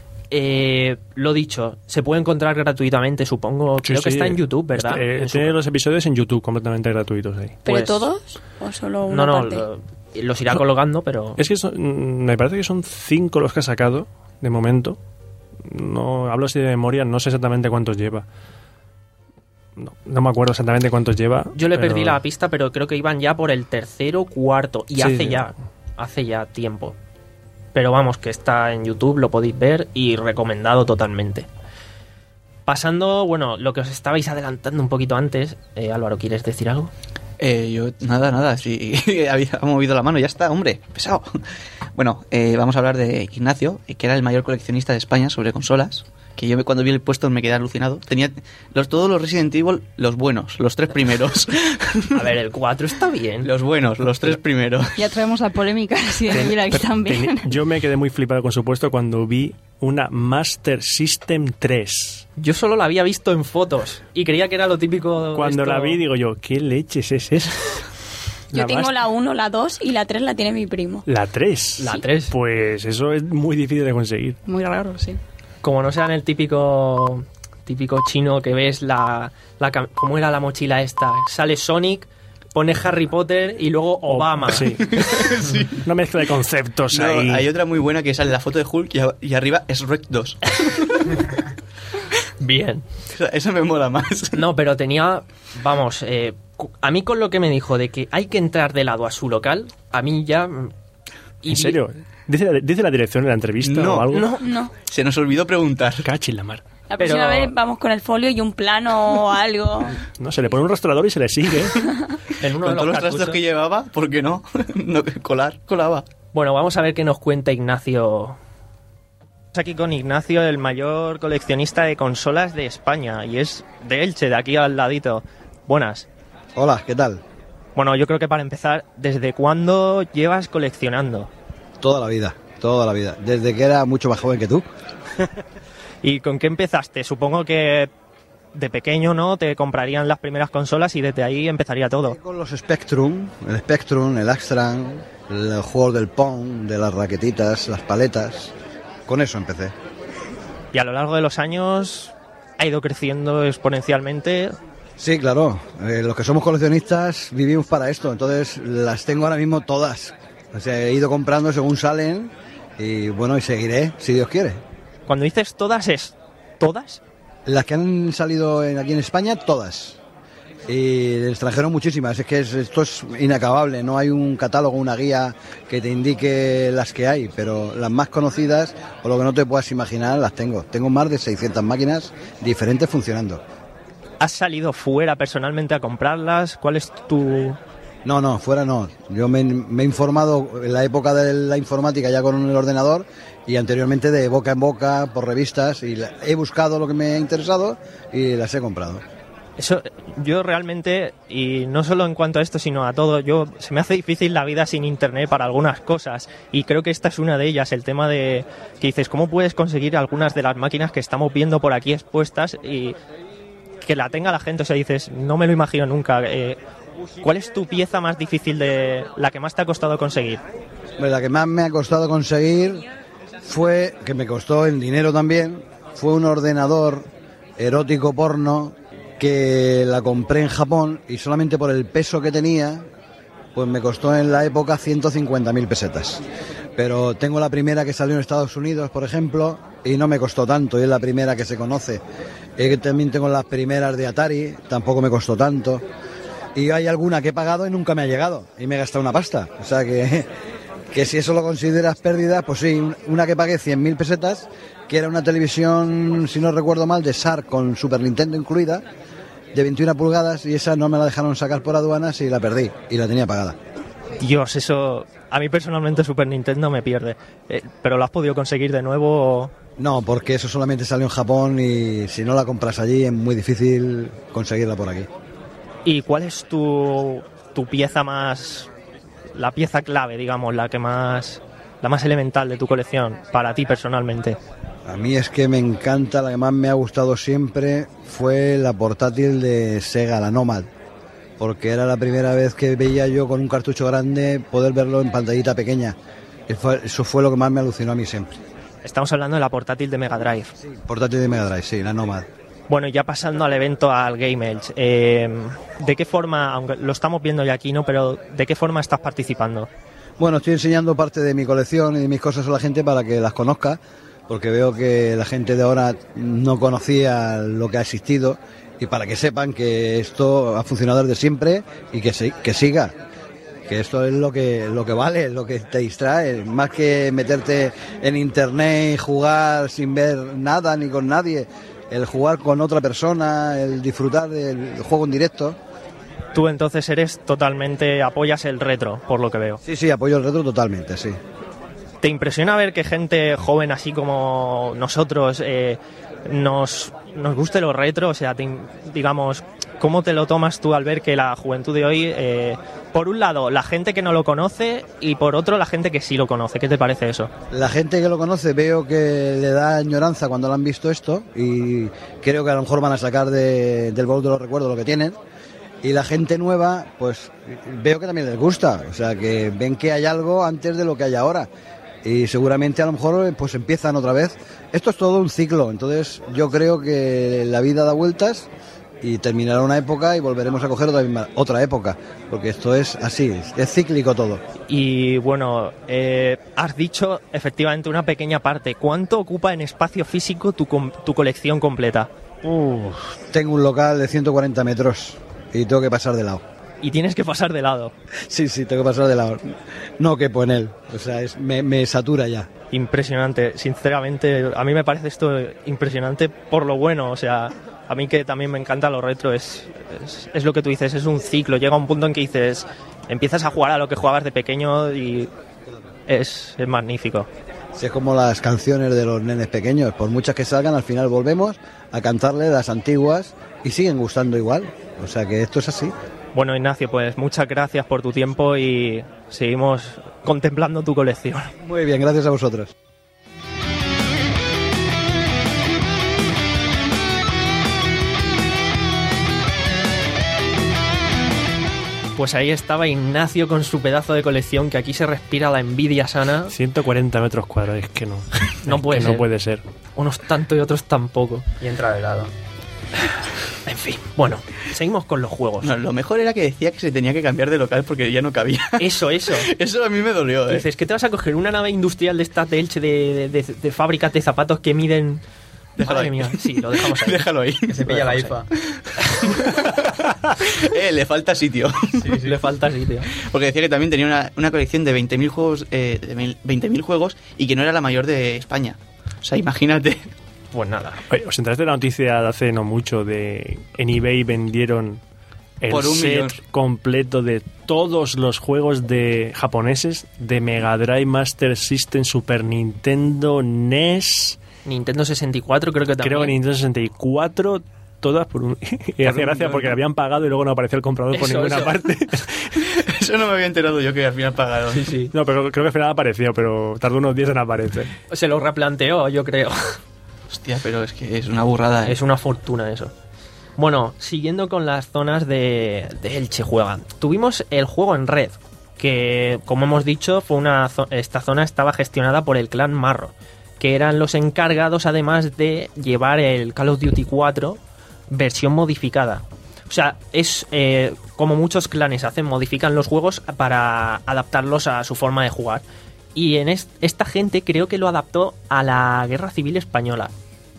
Eh, lo dicho, se puede encontrar gratuitamente, supongo. Creo Sí, que sí. está en YouTube, ¿verdad? Este, eh, En su- tiene los episodios en YouTube completamente gratuitos ahí. ¿Pero Pues- todos? ¿O solo una No, no, parte? lo- los irá colgando, pero... Es que son- mm, me parece que son cinco los que ha sacado de momento. No hablo así de memoria, no sé exactamente cuántos lleva. No, no me acuerdo exactamente cuántos lleva. Yo le pero- perdí la pista, pero creo que iban ya por el tercero, cuarto. Y Sí, hace sí. ya, hace ya tiempo. Pero vamos, que está en YouTube, lo podéis ver y recomendado totalmente. Pasando, bueno, lo que os estabais adelantando un poquito antes. Eh, Álvaro, ¿quieres decir algo? Eh, yo, nada, nada, sí, había movido la mano, ya está, hombre, pesado. Bueno, eh, vamos a hablar de Ignacio, eh, que era el mayor coleccionista de España sobre consolas, que yo me- cuando vi el puesto me quedé alucinado. Tenía los, todos los Resident Evil, los buenos, los tres primeros. A ver, el cuatro está bien. Los buenos, los tres primeros. Ya traemos la polémica si de Mira aquí también. Teni- Yo me quedé muy flipado con su puesto cuando vi una Master System tres. Yo solo la había visto en fotos y creía que era lo típico... Cuando esto- la vi digo yo, ¿qué leches es esa? Yo La tengo Master- la uno, la dos y la tres la tiene mi primo. La tres. La tres. Pues eso es muy difícil de conseguir. Muy raro, sí. Como no sean el típico típico chino que ves la, la cam- ¿cómo era la mochila esta? Sale Sonic, pone Harry Potter y luego Obama. Sí. Una mezcla de conceptos No, ahí. hay otra muy buena que sale la foto de Hulk y, a- y arriba es Rec dos. Bien. Esa, esa me mola más. No, pero tenía, vamos, eh, cu- a mí con lo que me dijo de que hay que entrar de lado a su local, a mí ya... mm, Y ¿En serio? ¿Dice la, ¿Dice la dirección en la entrevista No, o algo? No, no. Se nos olvidó preguntar. Cachis la mar. La próxima Pero- vez vamos con el folio y un plano o algo. No, se le pone un rastreador y se le sigue. en uno de Con todos los cartuchos- trastos que llevaba, ¿por qué no? no colar, colaba. Bueno, vamos a ver qué nos cuenta Ignacio. Estamos aquí con Ignacio, el mayor coleccionista de consolas de España, y es de Elche, de aquí al ladito. Buenas. Hola, ¿qué tal? Bueno, yo creo que para empezar, ¿desde cuándo llevas coleccionando? Toda la vida, toda la vida. Desde que era mucho más joven que tú. ¿Y con qué empezaste? Supongo que de pequeño, ¿no? Te comprarían las primeras consolas y desde ahí empezaría todo. Con los Spectrum, el Spectrum, el Axtran, el juego del Pong, de las raquetitas, las paletas. Con eso empecé. Y a lo largo de los años ha ido creciendo exponencialmente. Sí, claro. Eh, los que somos coleccionistas vivimos para esto. Entonces las tengo ahora mismo todas. O sea, he ido comprando según salen y bueno, y seguiré, si Dios quiere. Cuando dices todas, ¿es todas? Las que han salido en- aquí en España, todas. Y del extranjero muchísimas. Es que es- esto es inacabable. No hay un catálogo, una guía que te indique las que hay. Pero las más conocidas, o lo que no te puedas imaginar, las tengo. Tengo más de seiscientas máquinas diferentes funcionando. ¿Has salido fuera personalmente a comprarlas? ¿Cuál es tu...? No, no, fuera no. Yo me, me he informado en la época de la informática ya con el ordenador y anteriormente de boca en boca, por revistas, y la- he buscado lo que me ha interesado y las he comprado. Eso, yo realmente, y no solo en cuanto a esto, sino a todo, yo se me hace difícil la vida sin internet para algunas cosas, y creo que esta es una de ellas, el tema de que dices, ¿cómo puedes conseguir algunas de las máquinas que estamos viendo por aquí expuestas y que la tenga la gente? O sea, dices, no me lo imagino nunca. Eh, ¿Cuál es tu pieza más difícil, de la que más te ha costado conseguir? Pues la que más me ha costado conseguir fue, que me costó en dinero también, fue un ordenador erótico porno que la compré en Japón y solamente por el peso que tenía, pues me costó en la época ciento cincuenta mil pesetas. Pero tengo la primera que salió en Estados Unidos, por ejemplo, y no me costó tanto, y es la primera que se conoce. Eh, también tengo las primeras de Atari, tampoco me costó tanto. Y hay alguna que he pagado y nunca me ha llegado, y me he gastado una pasta. O sea que, que si eso lo consideras pérdida, pues sí, una que pagué cien mil pesetas, que era una televisión, si no recuerdo mal, de S A R con Super Nintendo incluida, de veintiuna pulgadas, y esa no me la dejaron sacar por aduanas y la perdí, y la tenía pagada. Dios, eso a mí personalmente Super Nintendo me pierde. Eh, ¿Pero lo has podido conseguir de nuevo? o- No, porque eso solamente salió en Japón y si no la compras allí es muy difícil conseguirla por aquí. ¿Y cuál es tu, tu pieza más, la pieza clave, digamos, la que más, la más elemental de tu colección, para ti personalmente? A mí es que me encanta, la que más me ha gustado siempre fue la portátil de Sega, la Nomad, porque era la primera vez que veía yo con un cartucho grande poder verlo en pantallita pequeña. Y fue- Eso fue lo que más me alucinó a mí siempre. Estamos hablando de la portátil de Mega Drive. Portátil de Mega Drive, sí, la Nomad. Bueno, ya pasando al evento, al Game Edge, eh, ¿de qué forma, aunque lo estamos viendo ya aquí, ¿no? Pero ¿de qué forma estás participando? Bueno, estoy enseñando parte de mi colección y de mis cosas a la gente para que las conozca, porque veo que la gente de ahora no conocía lo que ha existido, y para que sepan que esto ha funcionado desde siempre y que, se- que siga. Que esto es lo que, lo que vale, lo que te distrae, más que meterte en internet y jugar sin ver nada ni con nadie, el jugar con otra persona, el disfrutar del juego en directo. Tú entonces eres totalmente, apoyas el retro, por lo que veo. Sí, sí, apoyo el retro totalmente, sí. ¿Te impresiona ver que gente joven así como nosotros eh, nos, nos guste lo retro? O sea, te im- digamos, ¿cómo te lo tomas tú al ver que la juventud de hoy, eh, por un lado, la gente que no lo conoce y por otro, la gente que sí lo conoce? ¿Qué te parece eso? La gente que lo conoce veo que le da añoranza cuando lo han visto esto y creo que a lo mejor van a sacar de- del baúl de los recuerdos lo que tienen. Y la gente nueva, pues veo que también les gusta, o sea, que ven que hay algo antes de lo que hay ahora. Y seguramente a lo mejor pues empiezan otra vez. Esto es todo un ciclo, entonces yo creo que la vida da vueltas y terminará una época y volveremos a coger otra, misma- otra época, porque esto es así, es cíclico todo. Y bueno, eh, has dicho efectivamente una pequeña parte. ¿Cuánto ocupa en espacio físico tu, com- tu colección completa? Tengo un local de ciento cuarenta metros y tengo que pasar de lado. y tienes que pasar de lado. Sí, sí, tengo que pasar de lado. No quepo en él. O sea, es, me, me satura ya. Impresionante, sinceramente, a mí me parece esto impresionante por lo bueno, o sea, a mí que también me encanta lo retro, es, es, es lo que tú dices, es un ciclo, llega un punto en que dices, empiezas a jugar a lo que jugabas de pequeño y es, es magnífico. Sí, es como las canciones de los nenes pequeños, por muchas que salgan, al final volvemos a cantarle las antiguas y siguen gustando igual, o sea que esto es así. Bueno, Ignacio, pues muchas gracias por tu tiempo y seguimos contemplando tu colección. Muy bien, gracias a vosotros. Pues ahí estaba Ignacio con su pedazo de colección, que aquí se respira la envidia sana. ciento cuarenta metros cuadrados, es que no. No puede que ser. No puede ser. Unos tanto y otros tampoco. Y entra de lado. En fin, bueno, seguimos con los juegos. No, lo mejor era que decía que se tenía que cambiar de local porque ya no cabía. Eso, eso. Eso a mí me dolió, ¿eh? Dices, ¿qué te vas a coger? Una nave industrial de estas de Elche de, de, de, de fábricas de zapatos que miden... Déjalo Madre ahí. mía. Sí, lo dejamos ahí. Déjalo ahí. Que se pilla la I F A. eh, le falta sitio. Sí, sí. Le falta sitio. Porque decía que también tenía una, una colección de veinte mil juegos, eh, de veinte mil juegos y que no era la mayor de España. O sea, imagínate. Pues nada. Oye, ¿os enteraste de la noticia de hace no mucho de en eBay vendieron el Por un set millón. completo de todos los juegos de japoneses de Mega Drive, Master System, Super Nintendo, N E S, Nintendo sesenta y cuatro creo que también. creo que Nintendo sesenta y cuatro, todas por un... Y hacía gracia porque le habían pagado y luego no aparecía el comprador por Eso, ninguna eso. parte. Eso no me había enterado yo, que al final pagaron. Sí, sí. No, pero creo que al final apareció, pero tardó unos días en aparecer. Se lo replanteó, yo creo. Hostia, pero es que es una burrada, ¿eh? Es una fortuna eso. Bueno, siguiendo con las zonas de, de Elche Juega. Tuvimos el juego en red, que como hemos dicho, fue una zo- esta zona estaba gestionada por el clan Marro, que eran los encargados además de llevar el Call of Duty cuatro versión modificada. O sea, es eh, como muchos clanes hacen, modifican los juegos para adaptarlos a su forma de jugar. Y en est- esta gente creo que lo adaptó a la Guerra Civil Española.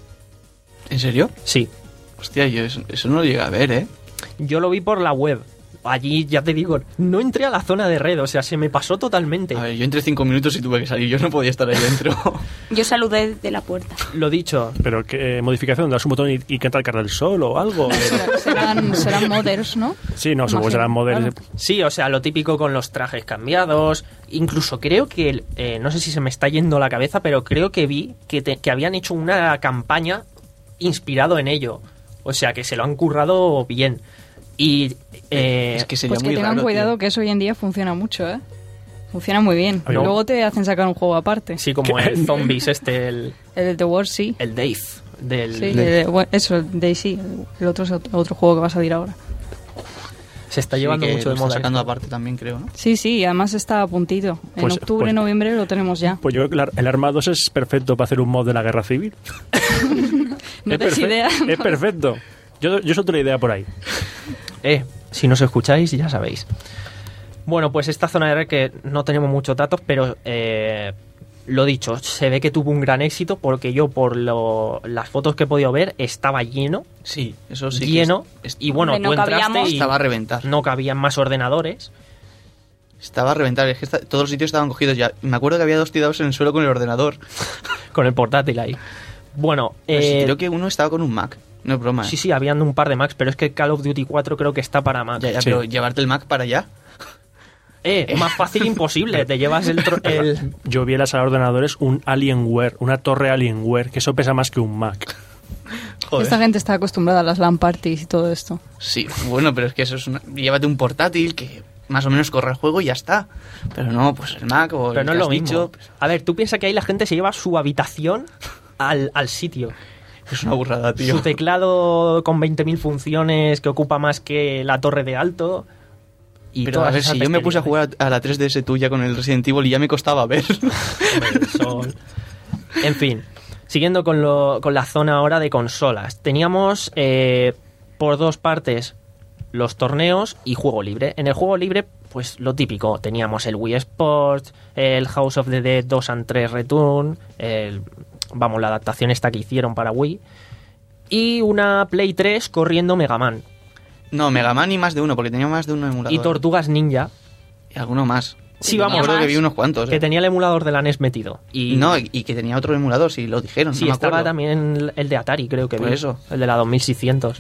¿En serio? Sí. Hostia, yo eso, eso no lo llegué a ver, ¿eh? Yo lo vi por la web. Allí, ya te digo, no entré a la zona de red, o sea, se me pasó totalmente. A ver, yo entré cinco minutos y tuve que salir, yo no podía estar ahí dentro. Yo saludé desde la puerta. Lo dicho. ¿Pero qué modificación? ¿Das un botón y, y canta el carro del sol o algo? Serán, serán modders, ¿no? Sí, no, supongo que serán modelos. Sí, o sea, lo típico con los trajes cambiados. Incluso creo que, eh, no sé si se me está yendo la cabeza, pero creo que vi que, te- que habían hecho una campaña inspirado en ello. O sea, que se lo han currado bien. Y eh, es que sería Pues que muy tengan raro, cuidado, tío. que eso hoy en día funciona mucho, ¿eh? Funciona muy bien. Oye, Luego te hacen sacar un juego aparte. sí, como el Zombies este, el, El de The Wars, sí. el Dave. Del, Sí, el- bueno, eso, el Daisy. El otro es otro, otro juego que va a salir ahora. Se está Sí, llevando que mucho lo de están moda. sacando esto. aparte también, creo, ¿no? Sí, sí, además está a puntito. En Pues- octubre, pues- noviembre lo tenemos ya. Pues yo creo que el, el Arma dos es perfecto para hacer un mod de la Guerra Civil. No es, des perfe- idea. es perfecto. Yo, yo solto la idea por ahí. Eh, si nos escucháis, ya sabéis. Bueno, pues esta zona de red que no tenemos muchos datos, pero eh, lo dicho, se ve que tuvo un gran éxito porque yo por lo, las fotos que he podido ver estaba lleno. Sí, eso sí. que Lleno. es- Y bueno, Hombre, tú no entraste cabíamos. y Estaba a reventar. no cabían más ordenadores. Estaba a reventar. Es que esta- todos los sitios estaban cogidos ya. Me acuerdo que había dos tirados en el suelo con el ordenador. Con el portátil ahí. Bueno, Pero sí, eh, creo que uno estaba con un Mac. No es broma. ¿eh? sí, sí, habían un par de Macs, pero es que Call of Duty cuatro creo que está para Mac. Ya, ya, Sí. pero llevarte el Mac para allá. Eh, más fácil imposible. Te llevas el, tro- el... Yo vi en la sala de ordenadores un Alienware, una torre Alienware, que eso pesa más que un Mac. Joder. Esta gente está acostumbrada a las LAN parties y todo esto. Sí, bueno, pero es que eso es una... Llévate un portátil que más o menos corra el juego y ya está. Pero no, pues el Mac o Pero el no que es lo has mismo. dicho, pues, A ver, tú piensas que ahí la gente se lleva su habitación al, al sitio. es una burrada, tío. Su teclado con veinte mil funciones que ocupa más que la torre de alto. Y Pero a todas ver, esas si yo me puse a bestialidades. jugar a la tres D S tuya con el Resident Evil y ya me costaba ver. Hombre, eso- En fin, siguiendo con, lo, con la zona ahora de consolas. Teníamos eh, por dos partes los torneos y juego libre. En el juego libre, pues lo típico. Teníamos el Wii Sports, el House of the Dead dos and tres Return, el, vamos, la adaptación esta que hicieron para Wii, y una Play tres corriendo Mega Man. No, Mega Man y más de uno, porque tenía más de uno emulador. Y Tortugas Ninja. Y alguno más. Sí, Yo vamos. me acuerdo que vi unos cuantos. Que eh. tenía el emulador de la N E S metido. Y No, y que tenía otro emulador, si lo dijeron. sí, no me estaba acuerdo. también el de Atari, creo que Por vi. eso. El de la dos mil seiscientos.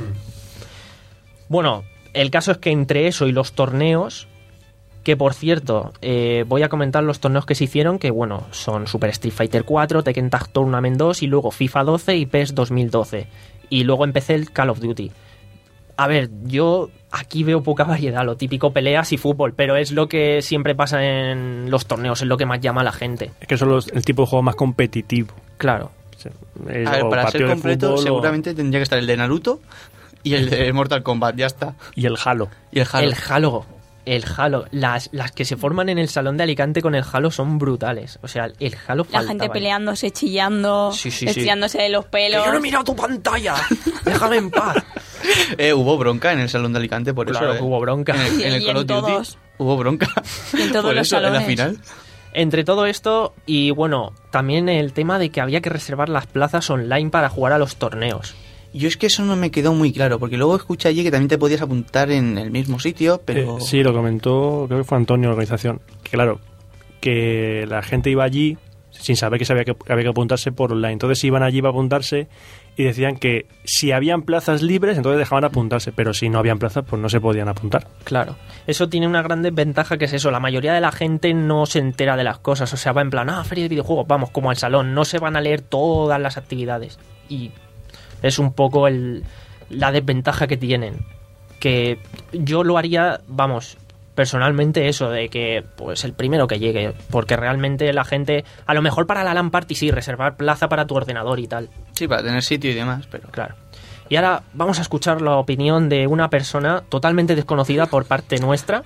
Bueno, el caso es que entre eso y los torneos, que por cierto, eh, voy a comentar los torneos que se hicieron, que bueno, son Super Street Fighter cuatro, Tekken Tag Tournament dos y luego FIFA doce y P E S dos mil doce. Y luego empecé el Call of Duty. A ver, yo aquí veo poca variedad, lo típico peleas y fútbol, pero es lo que siempre pasa en los torneos, es lo que más llama a la gente. Es que son los, el tipo de juego más competitivo. Claro. Es, A ver, o para ser partido de completo, fútbol o- seguramente tendría que estar el de Naruto y el de Mortal Kombat, ya está. Y el Halo. Y el Halo. El Halo. El Halo. Las, las que se forman en el Salón de Alicante con el Halo son brutales. O sea, el Halo La faltaba gente ahí. peleándose, chillando, Sí, sí, sí. estirándose de los pelos. ¡Que yo no he mirado tu pantalla! ¡Déjame en paz! Eh, hubo bronca en el Salón de Alicante por Claro eso. que eh. hubo bronca. En el, en el Y Call en of Duty todos. hubo bronca. Y en todos por los eso, en la salones. final. Entre todo esto, y bueno, también el tema de que había que reservar las plazas online para jugar a los torneos. Yo es que eso no me quedó muy claro, porque luego escuché allí que también te podías apuntar en el mismo sitio, pero... Eh, sí, lo comentó, creo que fue Antonio, la organización. Que claro, que la gente iba allí sin saber que, se había que había que apuntarse por online. Entonces iban allí para apuntarse y decían que si habían plazas libres, entonces dejaban apuntarse, pero si no habían plazas, pues no se podían apuntar. Claro. Eso tiene una gran desventaja que es eso. La mayoría de la gente no se entera de las cosas. O sea, va en plan, ah, feria de videojuegos, vamos, como al salón. No se van a leer todas las actividades. Y es un poco el, la desventaja que tienen. Que yo lo haría, vamos, personalmente eso, de que pues el primero que llegue. Porque realmente la gente, a lo mejor para la LAN Party sí, reservar plaza para tu ordenador y tal. Sí, para tener sitio y demás, pero... Claro. Y ahora vamos a escuchar la opinión de una persona totalmente desconocida por parte nuestra,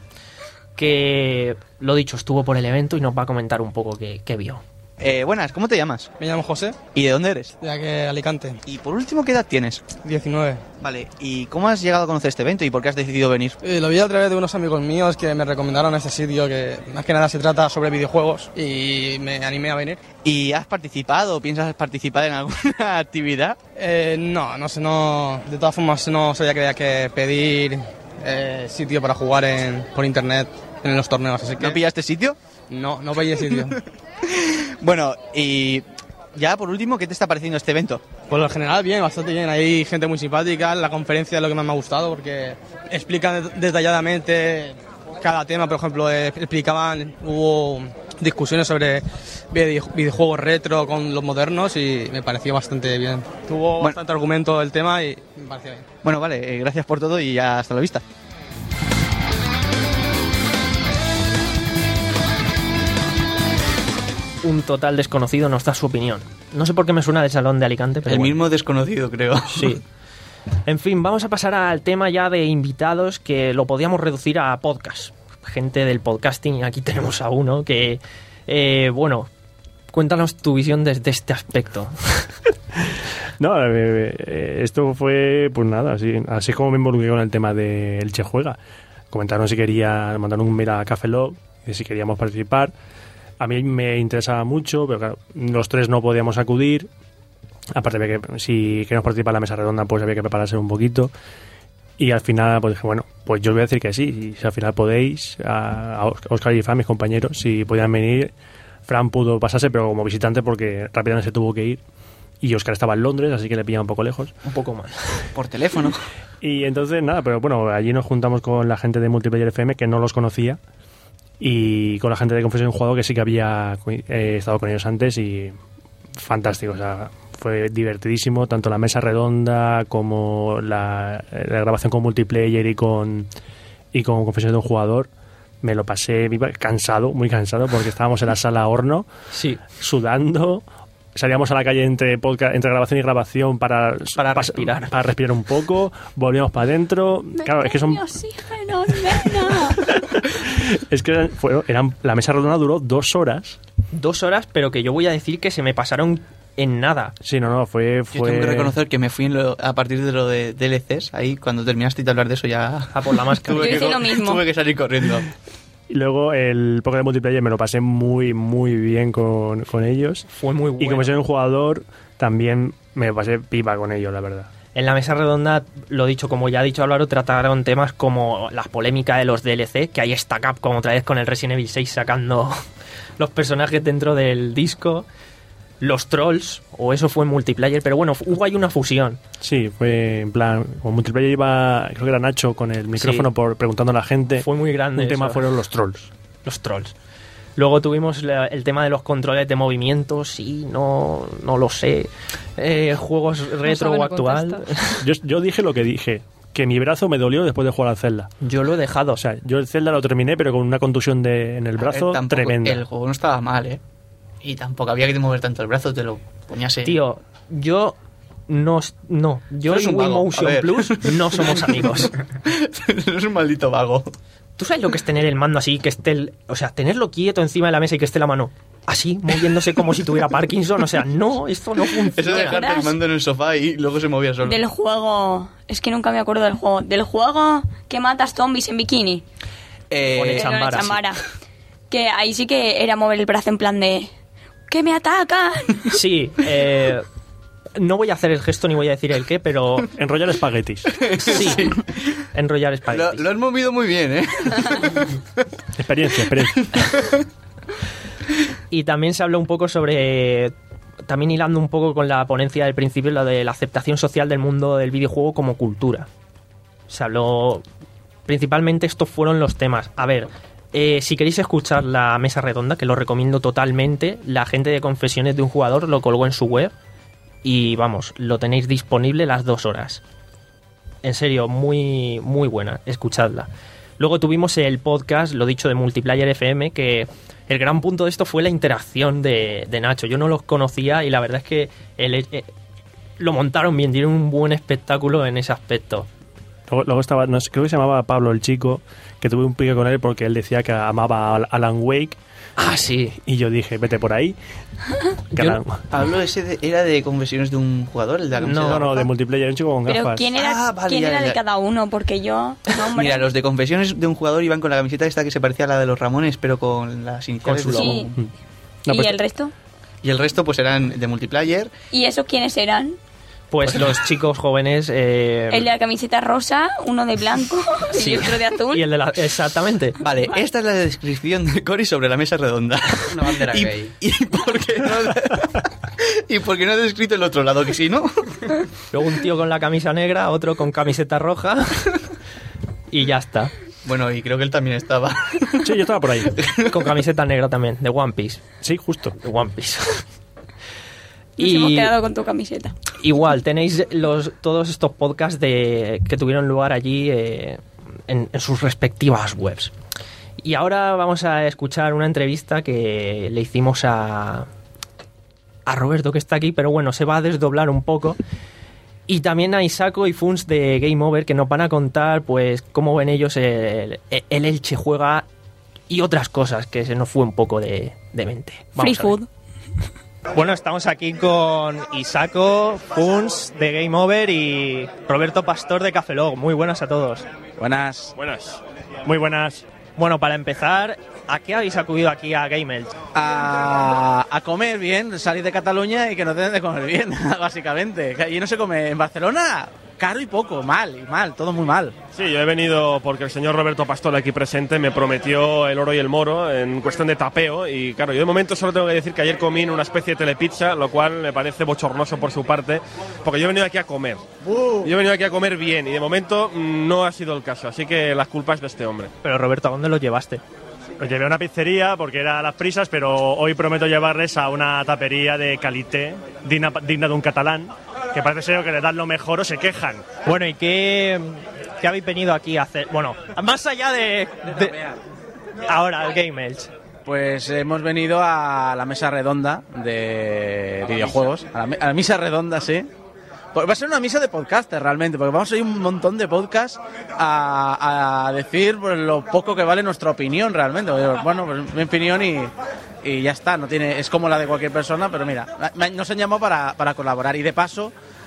que, lo dicho, estuvo por el evento y nos va a comentar un poco qué, qué vio. Eh, buenas, ¿cómo te llamas? Me llamo José, ¿Y de dónde eres? de aquí de Alicante, Y por último, ¿qué edad tienes? diecinueve. Vale, ¿y cómo has llegado a conocer este evento y por qué has decidido venir? Eh, lo vi a través de unos amigos míos que me recomendaron este sitio que más que nada se trata sobre videojuegos y me animé a venir. ¿Y has participado o piensas participar en alguna actividad? Eh, no, no sé, no, de todas formas no sabía que había que pedir eh, sitio para jugar en, por internet en los torneos, así que... ¿No pillaste sitio? No, no pillé sitio. Bueno, y ya por último, ¿qué te está pareciendo este evento? Por lo general, bien, bastante bien. Hay gente muy simpática. La conferencia es lo que más me ha gustado porque explican det- detalladamente cada tema. Por ejemplo, eh, explicaban, hubo discusiones sobre vide- videojuegos retro con los modernos y me pareció bastante bien. Tuvo Bueno. bastante argumento el tema y me pareció bien. Bueno, vale, eh, gracias por todo y ya hasta la vista. Un total desconocido nos da su opinión. No sé por qué me suena del Salón de Alicante, pero El bueno. mismo desconocido, creo. Sí. En fin, vamos a pasar al tema ya de invitados, que lo podíamos reducir a podcast. Gente del podcasting, y aquí tenemos a uno que, eh, bueno, cuéntanos tu visión desde este aspecto. No, eh, eh, esto fue, pues nada, así, así como me involucré con el tema de El Che Juega. Comentaron si quería, mandaron un mail a Café Log, de si queríamos participar. A mí me interesaba mucho, pero claro, los tres no podíamos acudir. Aparte de que si queremos participar en la mesa redonda, pues había que prepararse un poquito. Y al final, pues dije, bueno, pues yo os voy a decir que sí. Y si al final podéis, a, a Óscar y Fran, mis compañeros, si podían venir. Fran pudo pasarse, pero como visitante, porque rápidamente se tuvo que ir. Y Óscar estaba en Londres, así que le pillaba un poco lejos. Un poco más. Por teléfono. Y entonces, nada, pero bueno, allí nos juntamos con la gente de Multiplayer F M, que no los conocía. Y con la gente de Confesión de un Jugador, que sí que había eh, estado con ellos antes, y fantástico, o sea, fue divertidísimo, tanto la mesa redonda como la, la grabación con Multiplayer y con, y con Confesión de un Jugador. Me lo pasé cansado, muy cansado, porque estábamos en la sala horno, sí, sudando. Salíamos a la calle entre podcast, entre grabación y grabación para, para pas, respirar. Para respirar un poco, volvíamos para adentro. Claro, es que son... oxígeno, nena. Es que eran, fue, eran, la mesa redonda duró dos horas. Dos horas, pero que yo voy a decir que se me pasaron en nada. Sí, no, no, fue... fue... Yo tengo que reconocer que me fui en lo, a partir de lo de D L Cs, ahí cuando terminaste de hablar de eso ya... Ah, por la máscara. tuve Yo que, hice lo mismo. Tuve que salir corriendo. Y luego el poker de Multiplayer me lo pasé muy, muy bien con, con ellos. Fue muy bueno. Y como soy un jugador, también me lo pasé pipa con ellos, la verdad. En la mesa redonda, lo dicho, como ya ha dicho Álvaro, trataron temas como las polémicas de los D L C, que ahí está Capcom otra vez con el Resident Evil seis sacando los personajes dentro del disco, los trolls, o eso fue en multiplayer, pero bueno, hubo ahí una fusión. Sí, fue en plan, como multiplayer iba, creo que era Nacho con el micrófono Sí. por preguntando a la gente. Fue muy grande Un tema eso. fueron los trolls. Los trolls. Luego tuvimos la- el tema de los controles de movimiento, sí, no, no lo sé. Eh, juegos retro sabe, o no actual. contesta. Yo, yo dije lo que dije, que mi brazo me dolió después de jugar al Zelda. Yo lo he dejado. O sea, yo el Zelda lo terminé, pero con una contusión de, en el A brazo ver, tampoco- tremenda. El juego no estaba mal, ¿eh? Y tampoco había que mover tanto el brazo, te lo ponías en... Tío, yo no, no, yo Tú eres y un Wii vago, a Motion ver. Plus no somos amigos. Eres un maldito vago. ¿Tú sabes lo que es tener el mando así, que esté el, o sea, tenerlo quieto encima de la mesa y que esté la mano así, moviéndose como si tuviera Parkinson? O sea, no, esto no Eso funciona. de dejarte el mando en el sofá y luego se movía solo. Del juego... Es que nunca me acuerdo del juego. Del juego que matas zombies en bikini. Eh, Con el Pero en Chambara, sí. Chambara. Que ahí sí que era mover el brazo en plan de... ¡Que me atacan! Sí, eh, no voy a hacer el gesto ni voy a decir el qué, pero Enrollar espaguetis. sí, enrollar lo, espaguetis. lo has movido muy bien, ¿eh? Experiencia, experiencia. Y también se habló un poco sobre, también hilando un poco con la ponencia del principio, lo de la aceptación social del mundo del videojuego como cultura. Se habló, principalmente estos fueron los temas. A ver, eh, si queréis escuchar la mesa redonda, que lo recomiendo totalmente, la gente de Confesiones de un Jugador lo colgó en su web y vamos, lo tenéis disponible las dos horas. En serio, muy, muy buena, escuchadla. Luego tuvimos el podcast, lo dicho, de Multiplayer F M, que el gran punto de esto fue la interacción de, de Nacho. Yo no los conocía y la verdad es que el, eh, lo montaron bien, dieron un buen espectáculo en ese aspecto. Luego, luego estaba, no sé, creo que se llamaba Pablo el chico, que tuve un pique con él porque él decía que amaba a Alan Wake. Ah, sí. Y yo dije, vete por ahí. Que Yo- Alan- Pablo, ese de- era de Confesiones de un jugador, el de la camiseta no, no, roja? de multiplayer, un chico con Pero gafas. ¿quién era, Ah, vale, ¿quién ya, era ya. de cada uno? Porque yo... no, hombre. Mira, los de Confesiones de un jugador iban con la camiseta esta que se parecía a la de los Ramones, pero con las iniciales. Con su del logo. logo. Sí. No, ¿Y pues- el resto? Y el resto pues eran de multiplayer. ¿Y esos quiénes eran? Pues los chicos jóvenes... eh, El de la camiseta rosa, uno de blanco Sí. y otro de azul. y el de la... Exactamente. Vale, esta es la descripción de Cory sobre la mesa redonda. Una bandera y, gay. y por qué no y por qué no ha descrito el otro lado, que si no. Luego un tío con la camisa negra, otro con camiseta roja y ya está. Bueno, y creo que él también estaba. Sí, yo estaba por ahí. Con camiseta negra también, de One Piece. Sí, justo. De One Piece. Nos hemos Y quedado con tu camiseta. igual, tenéis los, todos estos podcasts de, que tuvieron lugar allí eh, en, en sus respectivas webs. Y ahora vamos a escuchar una entrevista que le hicimos a, a Roberto, que está aquí, pero bueno, se va a desdoblar un poco. Y también a Isako y Funs de Game Over, que nos van a contar pues cómo ven ellos el, el Elche juega y otras cosas que se nos fue un poco de, de mente. Free Vamos a ver. food. Bueno, estamos aquí con Isako, Funs de Game Over y Roberto Pastor de Café Log. Muy buenas a todos. Buenas. Buenas. Muy buenas. Bueno, para empezar, ¿a qué habéis acudido aquí a Game Elche? A, a comer bien, salir de Cataluña y que no te den de comer bien, básicamente. Que allí no se come. En Barcelona, caro y poco, mal, y mal, todo muy mal. Sí, yo he venido porque el señor Roberto Pastor aquí presente me prometió el oro y el moro en cuestión de tapeo y claro, yo de momento solo tengo que decir que ayer comí en una especie de telepizza, lo cual me parece bochornoso por su parte, porque yo he venido aquí a comer. Yo he venido aquí a comer bien y de momento mm, no ha sido el caso, así que la culpa es de este hombre. Pero Roberto, ¿a dónde lo llevaste? Los llevé a una pizzería porque era a las prisas, pero hoy prometo llevarles a una tapería de calité, digna, digna de un catalán, que parece ser que le dan lo mejor o se quejan. Bueno, ¿y qué, qué habéis venido aquí a hacer? Bueno, más allá de... de- ahora, al Game Elche. Pues hemos venido a la mesa redonda de videojuegos. A la, me- a la misa redonda, sí. Pues va a ser una misa de podcasters realmente, porque vamos a ir un montón de podcasts a, a decir pues, lo poco que vale nuestra opinión realmente. Bueno, pues mi opinión y, y ya está. No tiene, es como la de cualquier persona, pero mira, me- nos han llamado para, para colaborar y de paso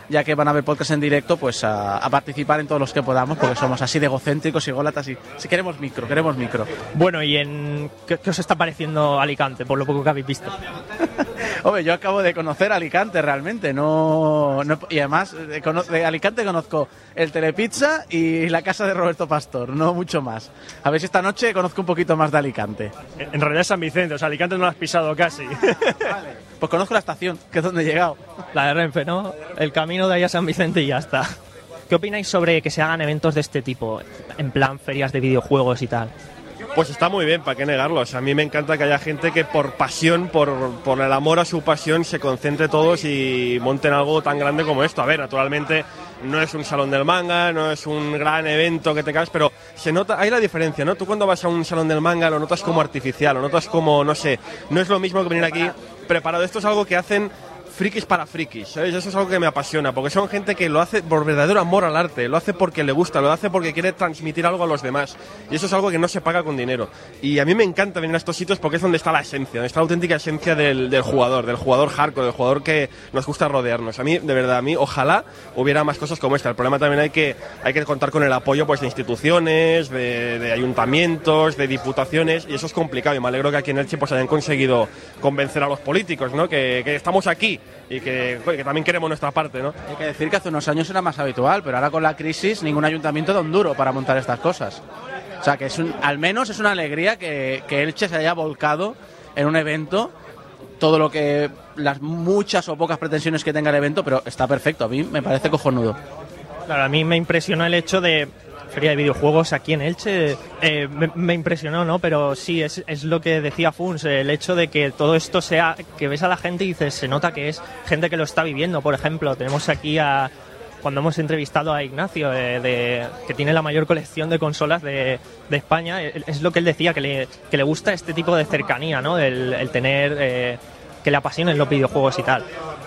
ya que van a haber podcast en directo, pues a, a participar en todos los que podamos, porque somos así de egocéntricos y gólatas y si queremos micro, queremos micro. Bueno, ¿y en qué, qué os está pareciendo Alicante, por lo poco que habéis visto? Hombre, yo acabo de conocer Alicante realmente, no, no y además de, de Alicante conozco el Telepizza y la casa de Roberto Pastor, no mucho más. A ver si esta noche conozco un poquito más de Alicante. En realidad es San Vicente, o sea, Alicante no lo has pisado casi. Vale. Pues conozco la estación, que es donde he llegado. La de Renfe, ¿no? El camino de ahí a San Vicente y ya está. ¿Qué opináis sobre que se hagan eventos de este tipo? En plan, ferias de videojuegos y tal. Pues está muy bien, ¿para qué negarlo? O sea, a mí me encanta que haya gente que por pasión, por, por el amor a su pasión, se concentre todos y monten algo tan grande como esto. A ver, naturalmente no es un salón del manga, no es un gran evento que te caes, pero se nota, hay la diferencia, ¿no? Tú cuando vas a un salón del manga lo notas como artificial, lo notas como, no sé, no es lo mismo que venir aquí preparado. Esto es algo que hacen frikis para frikis, ¿sabes? Eso es algo que me apasiona, porque son gente que lo hace por verdadero amor al arte, lo hace porque le gusta, lo hace porque quiere transmitir algo a los demás, y eso es algo que no se paga con dinero. Y a mí me encanta venir a estos sitios porque es donde está la esencia, donde está la auténtica esencia del, del jugador, del jugador hardcore, del jugador que nos gusta rodearnos. A mí, de verdad, a mí ojalá hubiera más cosas como esta. El problema también hay que, hay que contar con el apoyo pues de instituciones, de, de ayuntamientos, de diputaciones, y eso es complicado, y me alegro que aquí en Elche pues hayan conseguido convencer a los políticos, ¿no? Que, que estamos aquí y que, que también queremos nuestra parte, ¿no? Hay que decir que hace unos años era más habitual, pero ahora con la crisis ningún ayuntamiento da un duro para montar estas cosas. O sea que es un, al menos es una alegría que, que Elche se haya volcado en un evento, todo lo que, las muchas o pocas pretensiones que tenga el evento, pero está perfecto, a mí me parece cojonudo. Claro, a mí me impresionó el hecho de feria de videojuegos aquí en Elche, eh, me, me impresionó, ¿no? Pero sí, es, es lo que decía Funs, el hecho de que todo esto sea, que ves a la gente y dices, se nota que es gente que lo está viviendo. Por ejemplo, tenemos aquí a, cuando hemos entrevistado a Ignacio, eh, de, que tiene la mayor colección de consolas de, de España, es lo que él decía, que le, que le gusta este tipo de cercanía, ¿no? El, el tener, eh, que le apasionen los videojuegos y tal.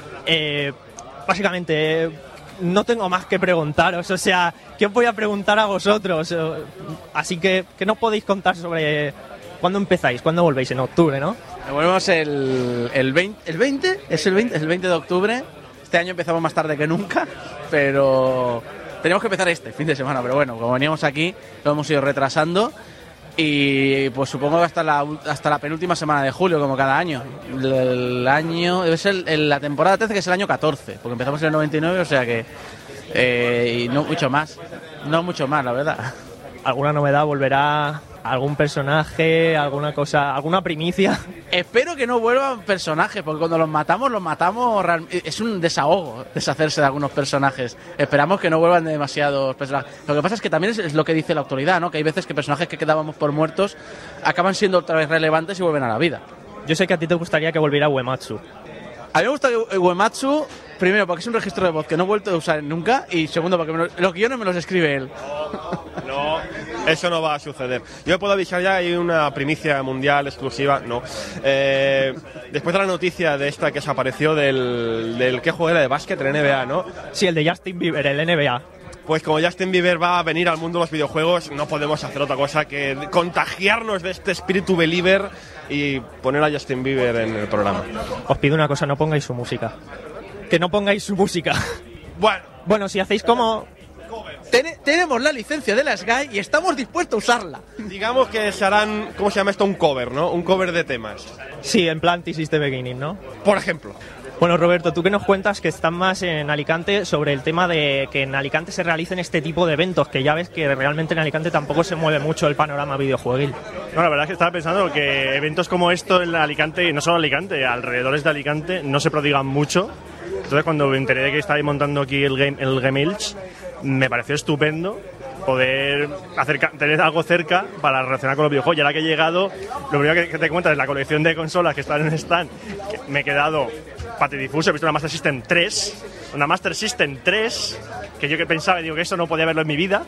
Eh, básicamente... No tengo más que preguntaros, o sea, ¿qué os voy a preguntar a vosotros? Así que, ¿qué nos podéis contar sobre cuándo empezáis? ¿Cuándo volvéis? En octubre, ¿no? Volvemos el, el veinte, ¿el veinte? ¿Es el veinte? Es el veinte de octubre. Este año empezamos más tarde que nunca, pero teníamos que empezar este fin de semana, pero bueno, como veníamos aquí, lo hemos ido retrasando. Y pues supongo que hasta la, hasta la penúltima semana de julio, como cada año. El, el año, debe ser el, la temporada trece, que es el año catorce, porque empezamos en el noventa y nueve, o sea que... Eh, y no mucho más, no mucho más, la verdad. ¿Alguna novedad? ¿Volverá algún personaje, alguna cosa, alguna primicia? Espero que no vuelvan personajes, porque cuando los matamos, los matamos... Es un desahogo deshacerse de algunos personajes. Esperamos que no vuelvan demasiados personajes. Lo que pasa es que también es, es lo que dice la actualidad, ¿no? Que hay veces que personajes que quedábamos por muertos acaban siendo otra vez relevantes y vuelven a la vida. Yo sé que a ti te gustaría que volviera Uematsu. A mí me gusta que Uematsu, primero porque es un registro de voz que no he vuelto a usar nunca, y segundo porque me lo, los guiones me los escribe él. No, eso no va a suceder. Yo puedo avisar ya, hay una primicia mundial exclusiva, no. Eh, después de la noticia de esta que se apareció del, del ¿qué juego era? De básquet, el N B A, ¿no? Sí, el de Justin Bieber, el N B A. Pues como Justin Bieber va a venir al mundo de los videojuegos, no podemos hacer otra cosa que contagiarnos de este espíritu believer y poner a Justin Bieber en el programa. Os pido una cosa, no pongáis su música. Que no pongáis su música. Bueno, bueno, si hacéis como... Ten, tenemos la licencia de la Sky y estamos dispuestos a usarla. Digamos que se harán, ¿cómo se llama esto? Un cover, ¿no? Un cover de temas. Sí, en plan This is the Beginning, ¿no? Por ejemplo. Bueno, Roberto, tú que nos cuentas que están más en Alicante sobre el tema de que en Alicante se realicen este tipo de eventos, que ya ves que realmente en Alicante tampoco se mueve mucho el panorama videojueguil. No, la verdad es que estaba pensando que eventos como esto en Alicante, y no solo Alicante, alrededores de Alicante, no se prodigan mucho. Entonces, cuando me enteré de que estabais montando aquí el Game, el Game Elch, me pareció estupendo poder acerca, tener algo cerca para relacionar con los videojuegos. Y ahora que he llegado, lo primero que, que te cuentas es la colección de consolas que están en el stand, que me he quedado patidifuso. He visto una Master System tres, una Master System tres, que yo que pensaba, digo que eso no podía verlo en mi vida.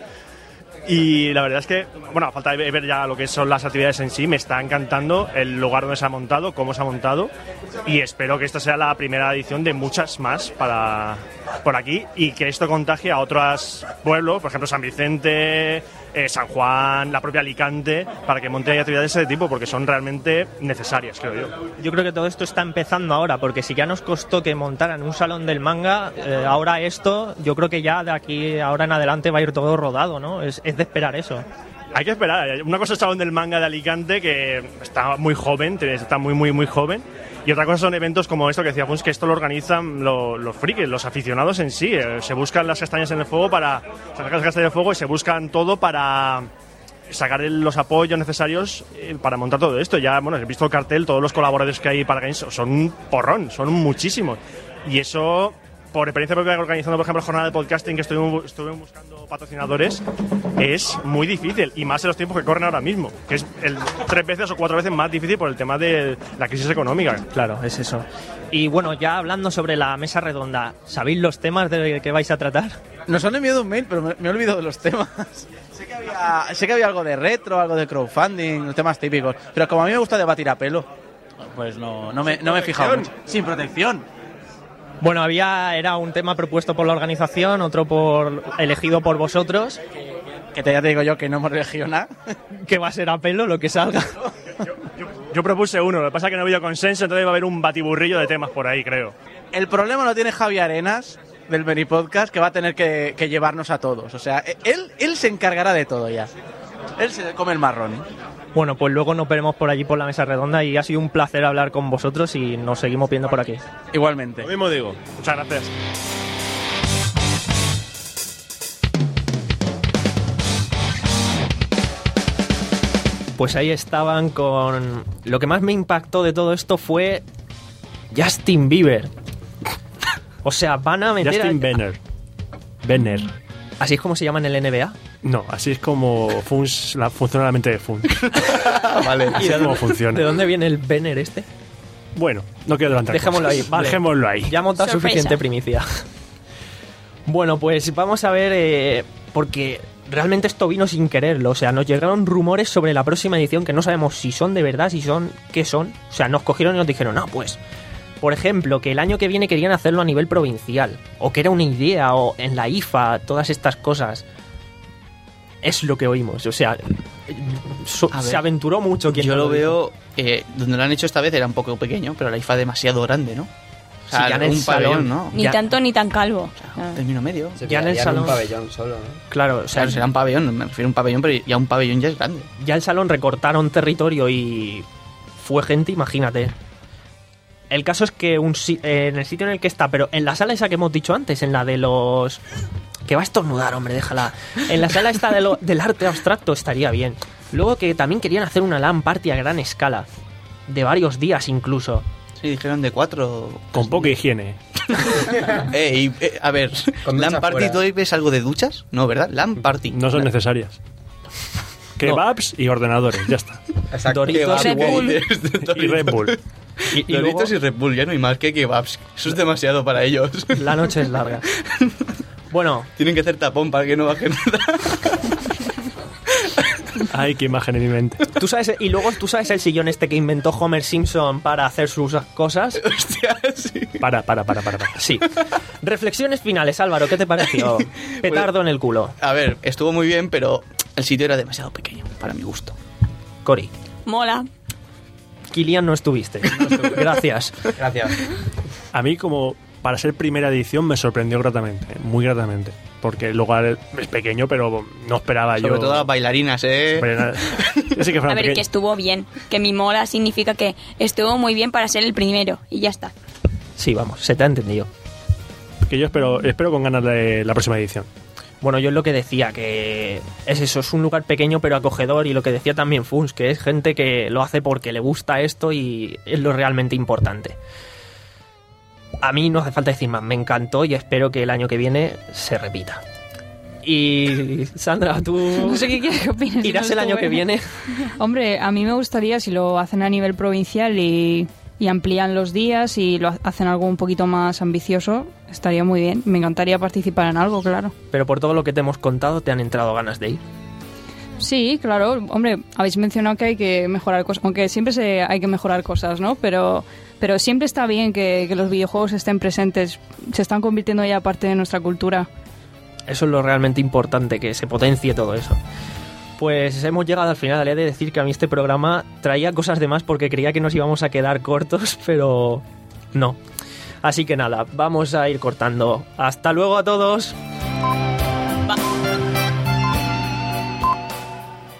Y la verdad es que, bueno, a falta de ver ya lo que son las actividades en sí, me está encantando el lugar donde se ha montado, cómo se ha montado, y espero que esta sea la primera edición de muchas más para por aquí y que esto contagie a otros pueblos, por ejemplo San Vicente, eh, San Juan, la propia Alicante, para que monte actividades de ese tipo, porque son realmente necesarias, creo yo. Yo creo que todo esto está empezando ahora, porque si ya nos costó que montaran un salón del manga, eh, ahora esto, yo creo que ya de aquí ahora en adelante va a ir todo rodado, ¿no? Es, es de esperar eso. Hay que esperar. Una cosa es el salón del manga de Alicante, que está muy joven, está muy, muy, muy joven. Y otra cosa son eventos como esto que decíamos, que esto lo organizan lo, los frikis, los aficionados en sí. Eh, se buscan las castañas en el fuego para sacar las castañas del fuego y se buscan todo para sacar el, los apoyos necesarios eh, para montar todo esto. Ya, bueno, he visto el cartel, todos los colaboradores que hay para Games son un porrón, son muchísimos. Y eso, por experiencia propia, organizando, por ejemplo, jornada de podcasting, que estuve, estuve buscando patrocinadores, es muy difícil, y más en los tiempos que corren ahora mismo, que es el tres veces o cuatro veces más difícil por el tema de la crisis económica. Claro, es eso. Y bueno, ya hablando sobre la mesa redonda, ¿sabéis los temas de que vais a tratar? Nos han enviado un mail, pero me, me he olvidado de los temas. sé, que había, sé que había algo de retro, algo de crowdfunding, los temas típicos, pero como a mí me gusta debatir a pelo, pues no, no, me, no me he fijado mucho. Sin protección. Bueno, había era un tema propuesto por la organización, otro por elegido por vosotros. Que te, ya te digo yo que no hemos elegido nada. Que va a ser a pelo lo que salga. Yo, yo, yo propuse uno, lo que pasa es que no ha habido consenso, entonces va a haber un batiburrillo de temas por ahí, creo. El problema lo tiene Javi Arenas, del Beni Podcast, que va a tener que, que llevarnos a todos. O sea, él, él se encargará de todo ya. Él se come el marrón. Bueno, pues luego nos veremos por allí por la mesa redonda y ha sido un placer hablar con vosotros y nos seguimos viendo por aquí. Igualmente. Lo mismo digo. Muchas gracias. Pues ahí estaban con... Lo que más me impactó de todo esto fue Justin Bieber. O sea, van a meter... Justin a... Benner. Benner. ¿Así es como se llama en el N B A? No, así es como Funs, la, funciona la mente de Funs. Vale. Así es como funciona. ¿De dónde viene el Benner este? Bueno, no quiero adelantar. Dejémoslo cosas. ahí, vale. Dejémoslo ahí. Ya hemos dado Sorpresa. suficiente primicia. Bueno, pues vamos a ver, eh, porque realmente esto vino sin quererlo. O sea, nos llegaron rumores sobre la próxima edición que no sabemos si son de verdad, si son, qué son. O sea, nos cogieron y nos dijeron, no, pues... Por ejemplo, que el año que viene querían hacerlo a nivel provincial, o que era una idea, o en la I F A, todas estas cosas. Es lo que oímos, o sea, so, se aventuró mucho quien Yo no lo lo dijo. veo, eh, donde lo han hecho esta vez era un poco pequeño, pero la I F A demasiado grande, ¿no? O sea, Sí, ya en el un pabellón, salón, ¿no? Ni Ya. tanto ni tan calvo. Ah. Término medio. Se Ya en el quedaría salón. un pabellón solo, ¿no? Claro, o O sea, sea, será un pabellón, me refiero a un pabellón, pero ya un pabellón ya es grande. ya el salón recortaron territorio y fue gente, imagínate. El caso es que un, si- eh, en el sitio en el que está, pero en la sala esa que hemos dicho antes, en la de los... Que va a estornudar, hombre, déjala. En la sala esta de lo- del arte abstracto estaría bien. Luego que también querían hacer una LAN party a gran escala. De varios días incluso. Sí, dijeron de cuatro. Con poca higiene. eh, y, eh, a ver, Con ¿LAN ducha Party fuera. todavía ves algo de duchas? No, ¿verdad? LAN Party. No son necesarias. Kebabs y ordenadores, ya está. Exacto. Doritos y Red Bull. Y Red Bull. Y, y Doritos luego, y Red Bull, ya no hay más que kebabs. Eso es demasiado para ellos. la noche es larga. Bueno, Tienen que hacer tapón para que no bajen nada. Ay, qué imagen en mi mente. tú sabes, y luego tú sabes el sillón este que inventó Homer Simpson para hacer sus cosas. Hostia, sí. Para, para, para, para. para. Sí. Reflexiones finales, Álvaro, ¿qué te pareció? Petardo en el culo. A ver, estuvo muy bien, pero el sitio era demasiado pequeño, para mi gusto. Cori, Mola. Kilian no estuviste. Gracias. Gracias. A mí, como para ser primera edición, me sorprendió gratamente, muy gratamente. Porque el lugar es pequeño, pero no esperaba yo. Sobre todo las bailarinas, ¿eh? Hombre, nada. Yo sé que fueran A ver, que pequeños. estuvo bien. Que mi mola significa que estuvo muy bien para ser el primero. Y ya está. Sí, vamos, se te ha entendido. Que yo espero, espero con ganas de la próxima edición. Bueno, yo es lo que decía, que es eso, es un lugar pequeño pero acogedor, y lo que decía también Funs, que es gente que lo hace porque le gusta esto y es lo realmente importante. A mí no hace falta decir más, me encantó y espero que el año que viene se repita. Y Sandra, tú No sé qué quieres que opines. irás no el año estuve. que viene. Hombre, a mí me gustaría si lo hacen a nivel provincial y, y amplían los días y lo ha- hacen algo un poquito más ambicioso, estaría muy bien. Me encantaría participar en algo, claro. Pero por todo lo que te hemos contado, ¿te han entrado ganas de ir? Sí, claro. Hombre, habéis mencionado que hay que mejorar cosas, aunque siempre se, hay que mejorar cosas, ¿no? Pero, pero siempre está bien que, que los videojuegos estén presentes. Se están convirtiendo ya parte de nuestra cultura. Eso es lo realmente importante, que se potencie todo eso. Pues hemos llegado al final. He de decir que a mí este programa traía cosas de más porque creía que nos íbamos a quedar cortos, pero no. Así que nada, vamos a ir cortando. ¡Hasta luego a todos!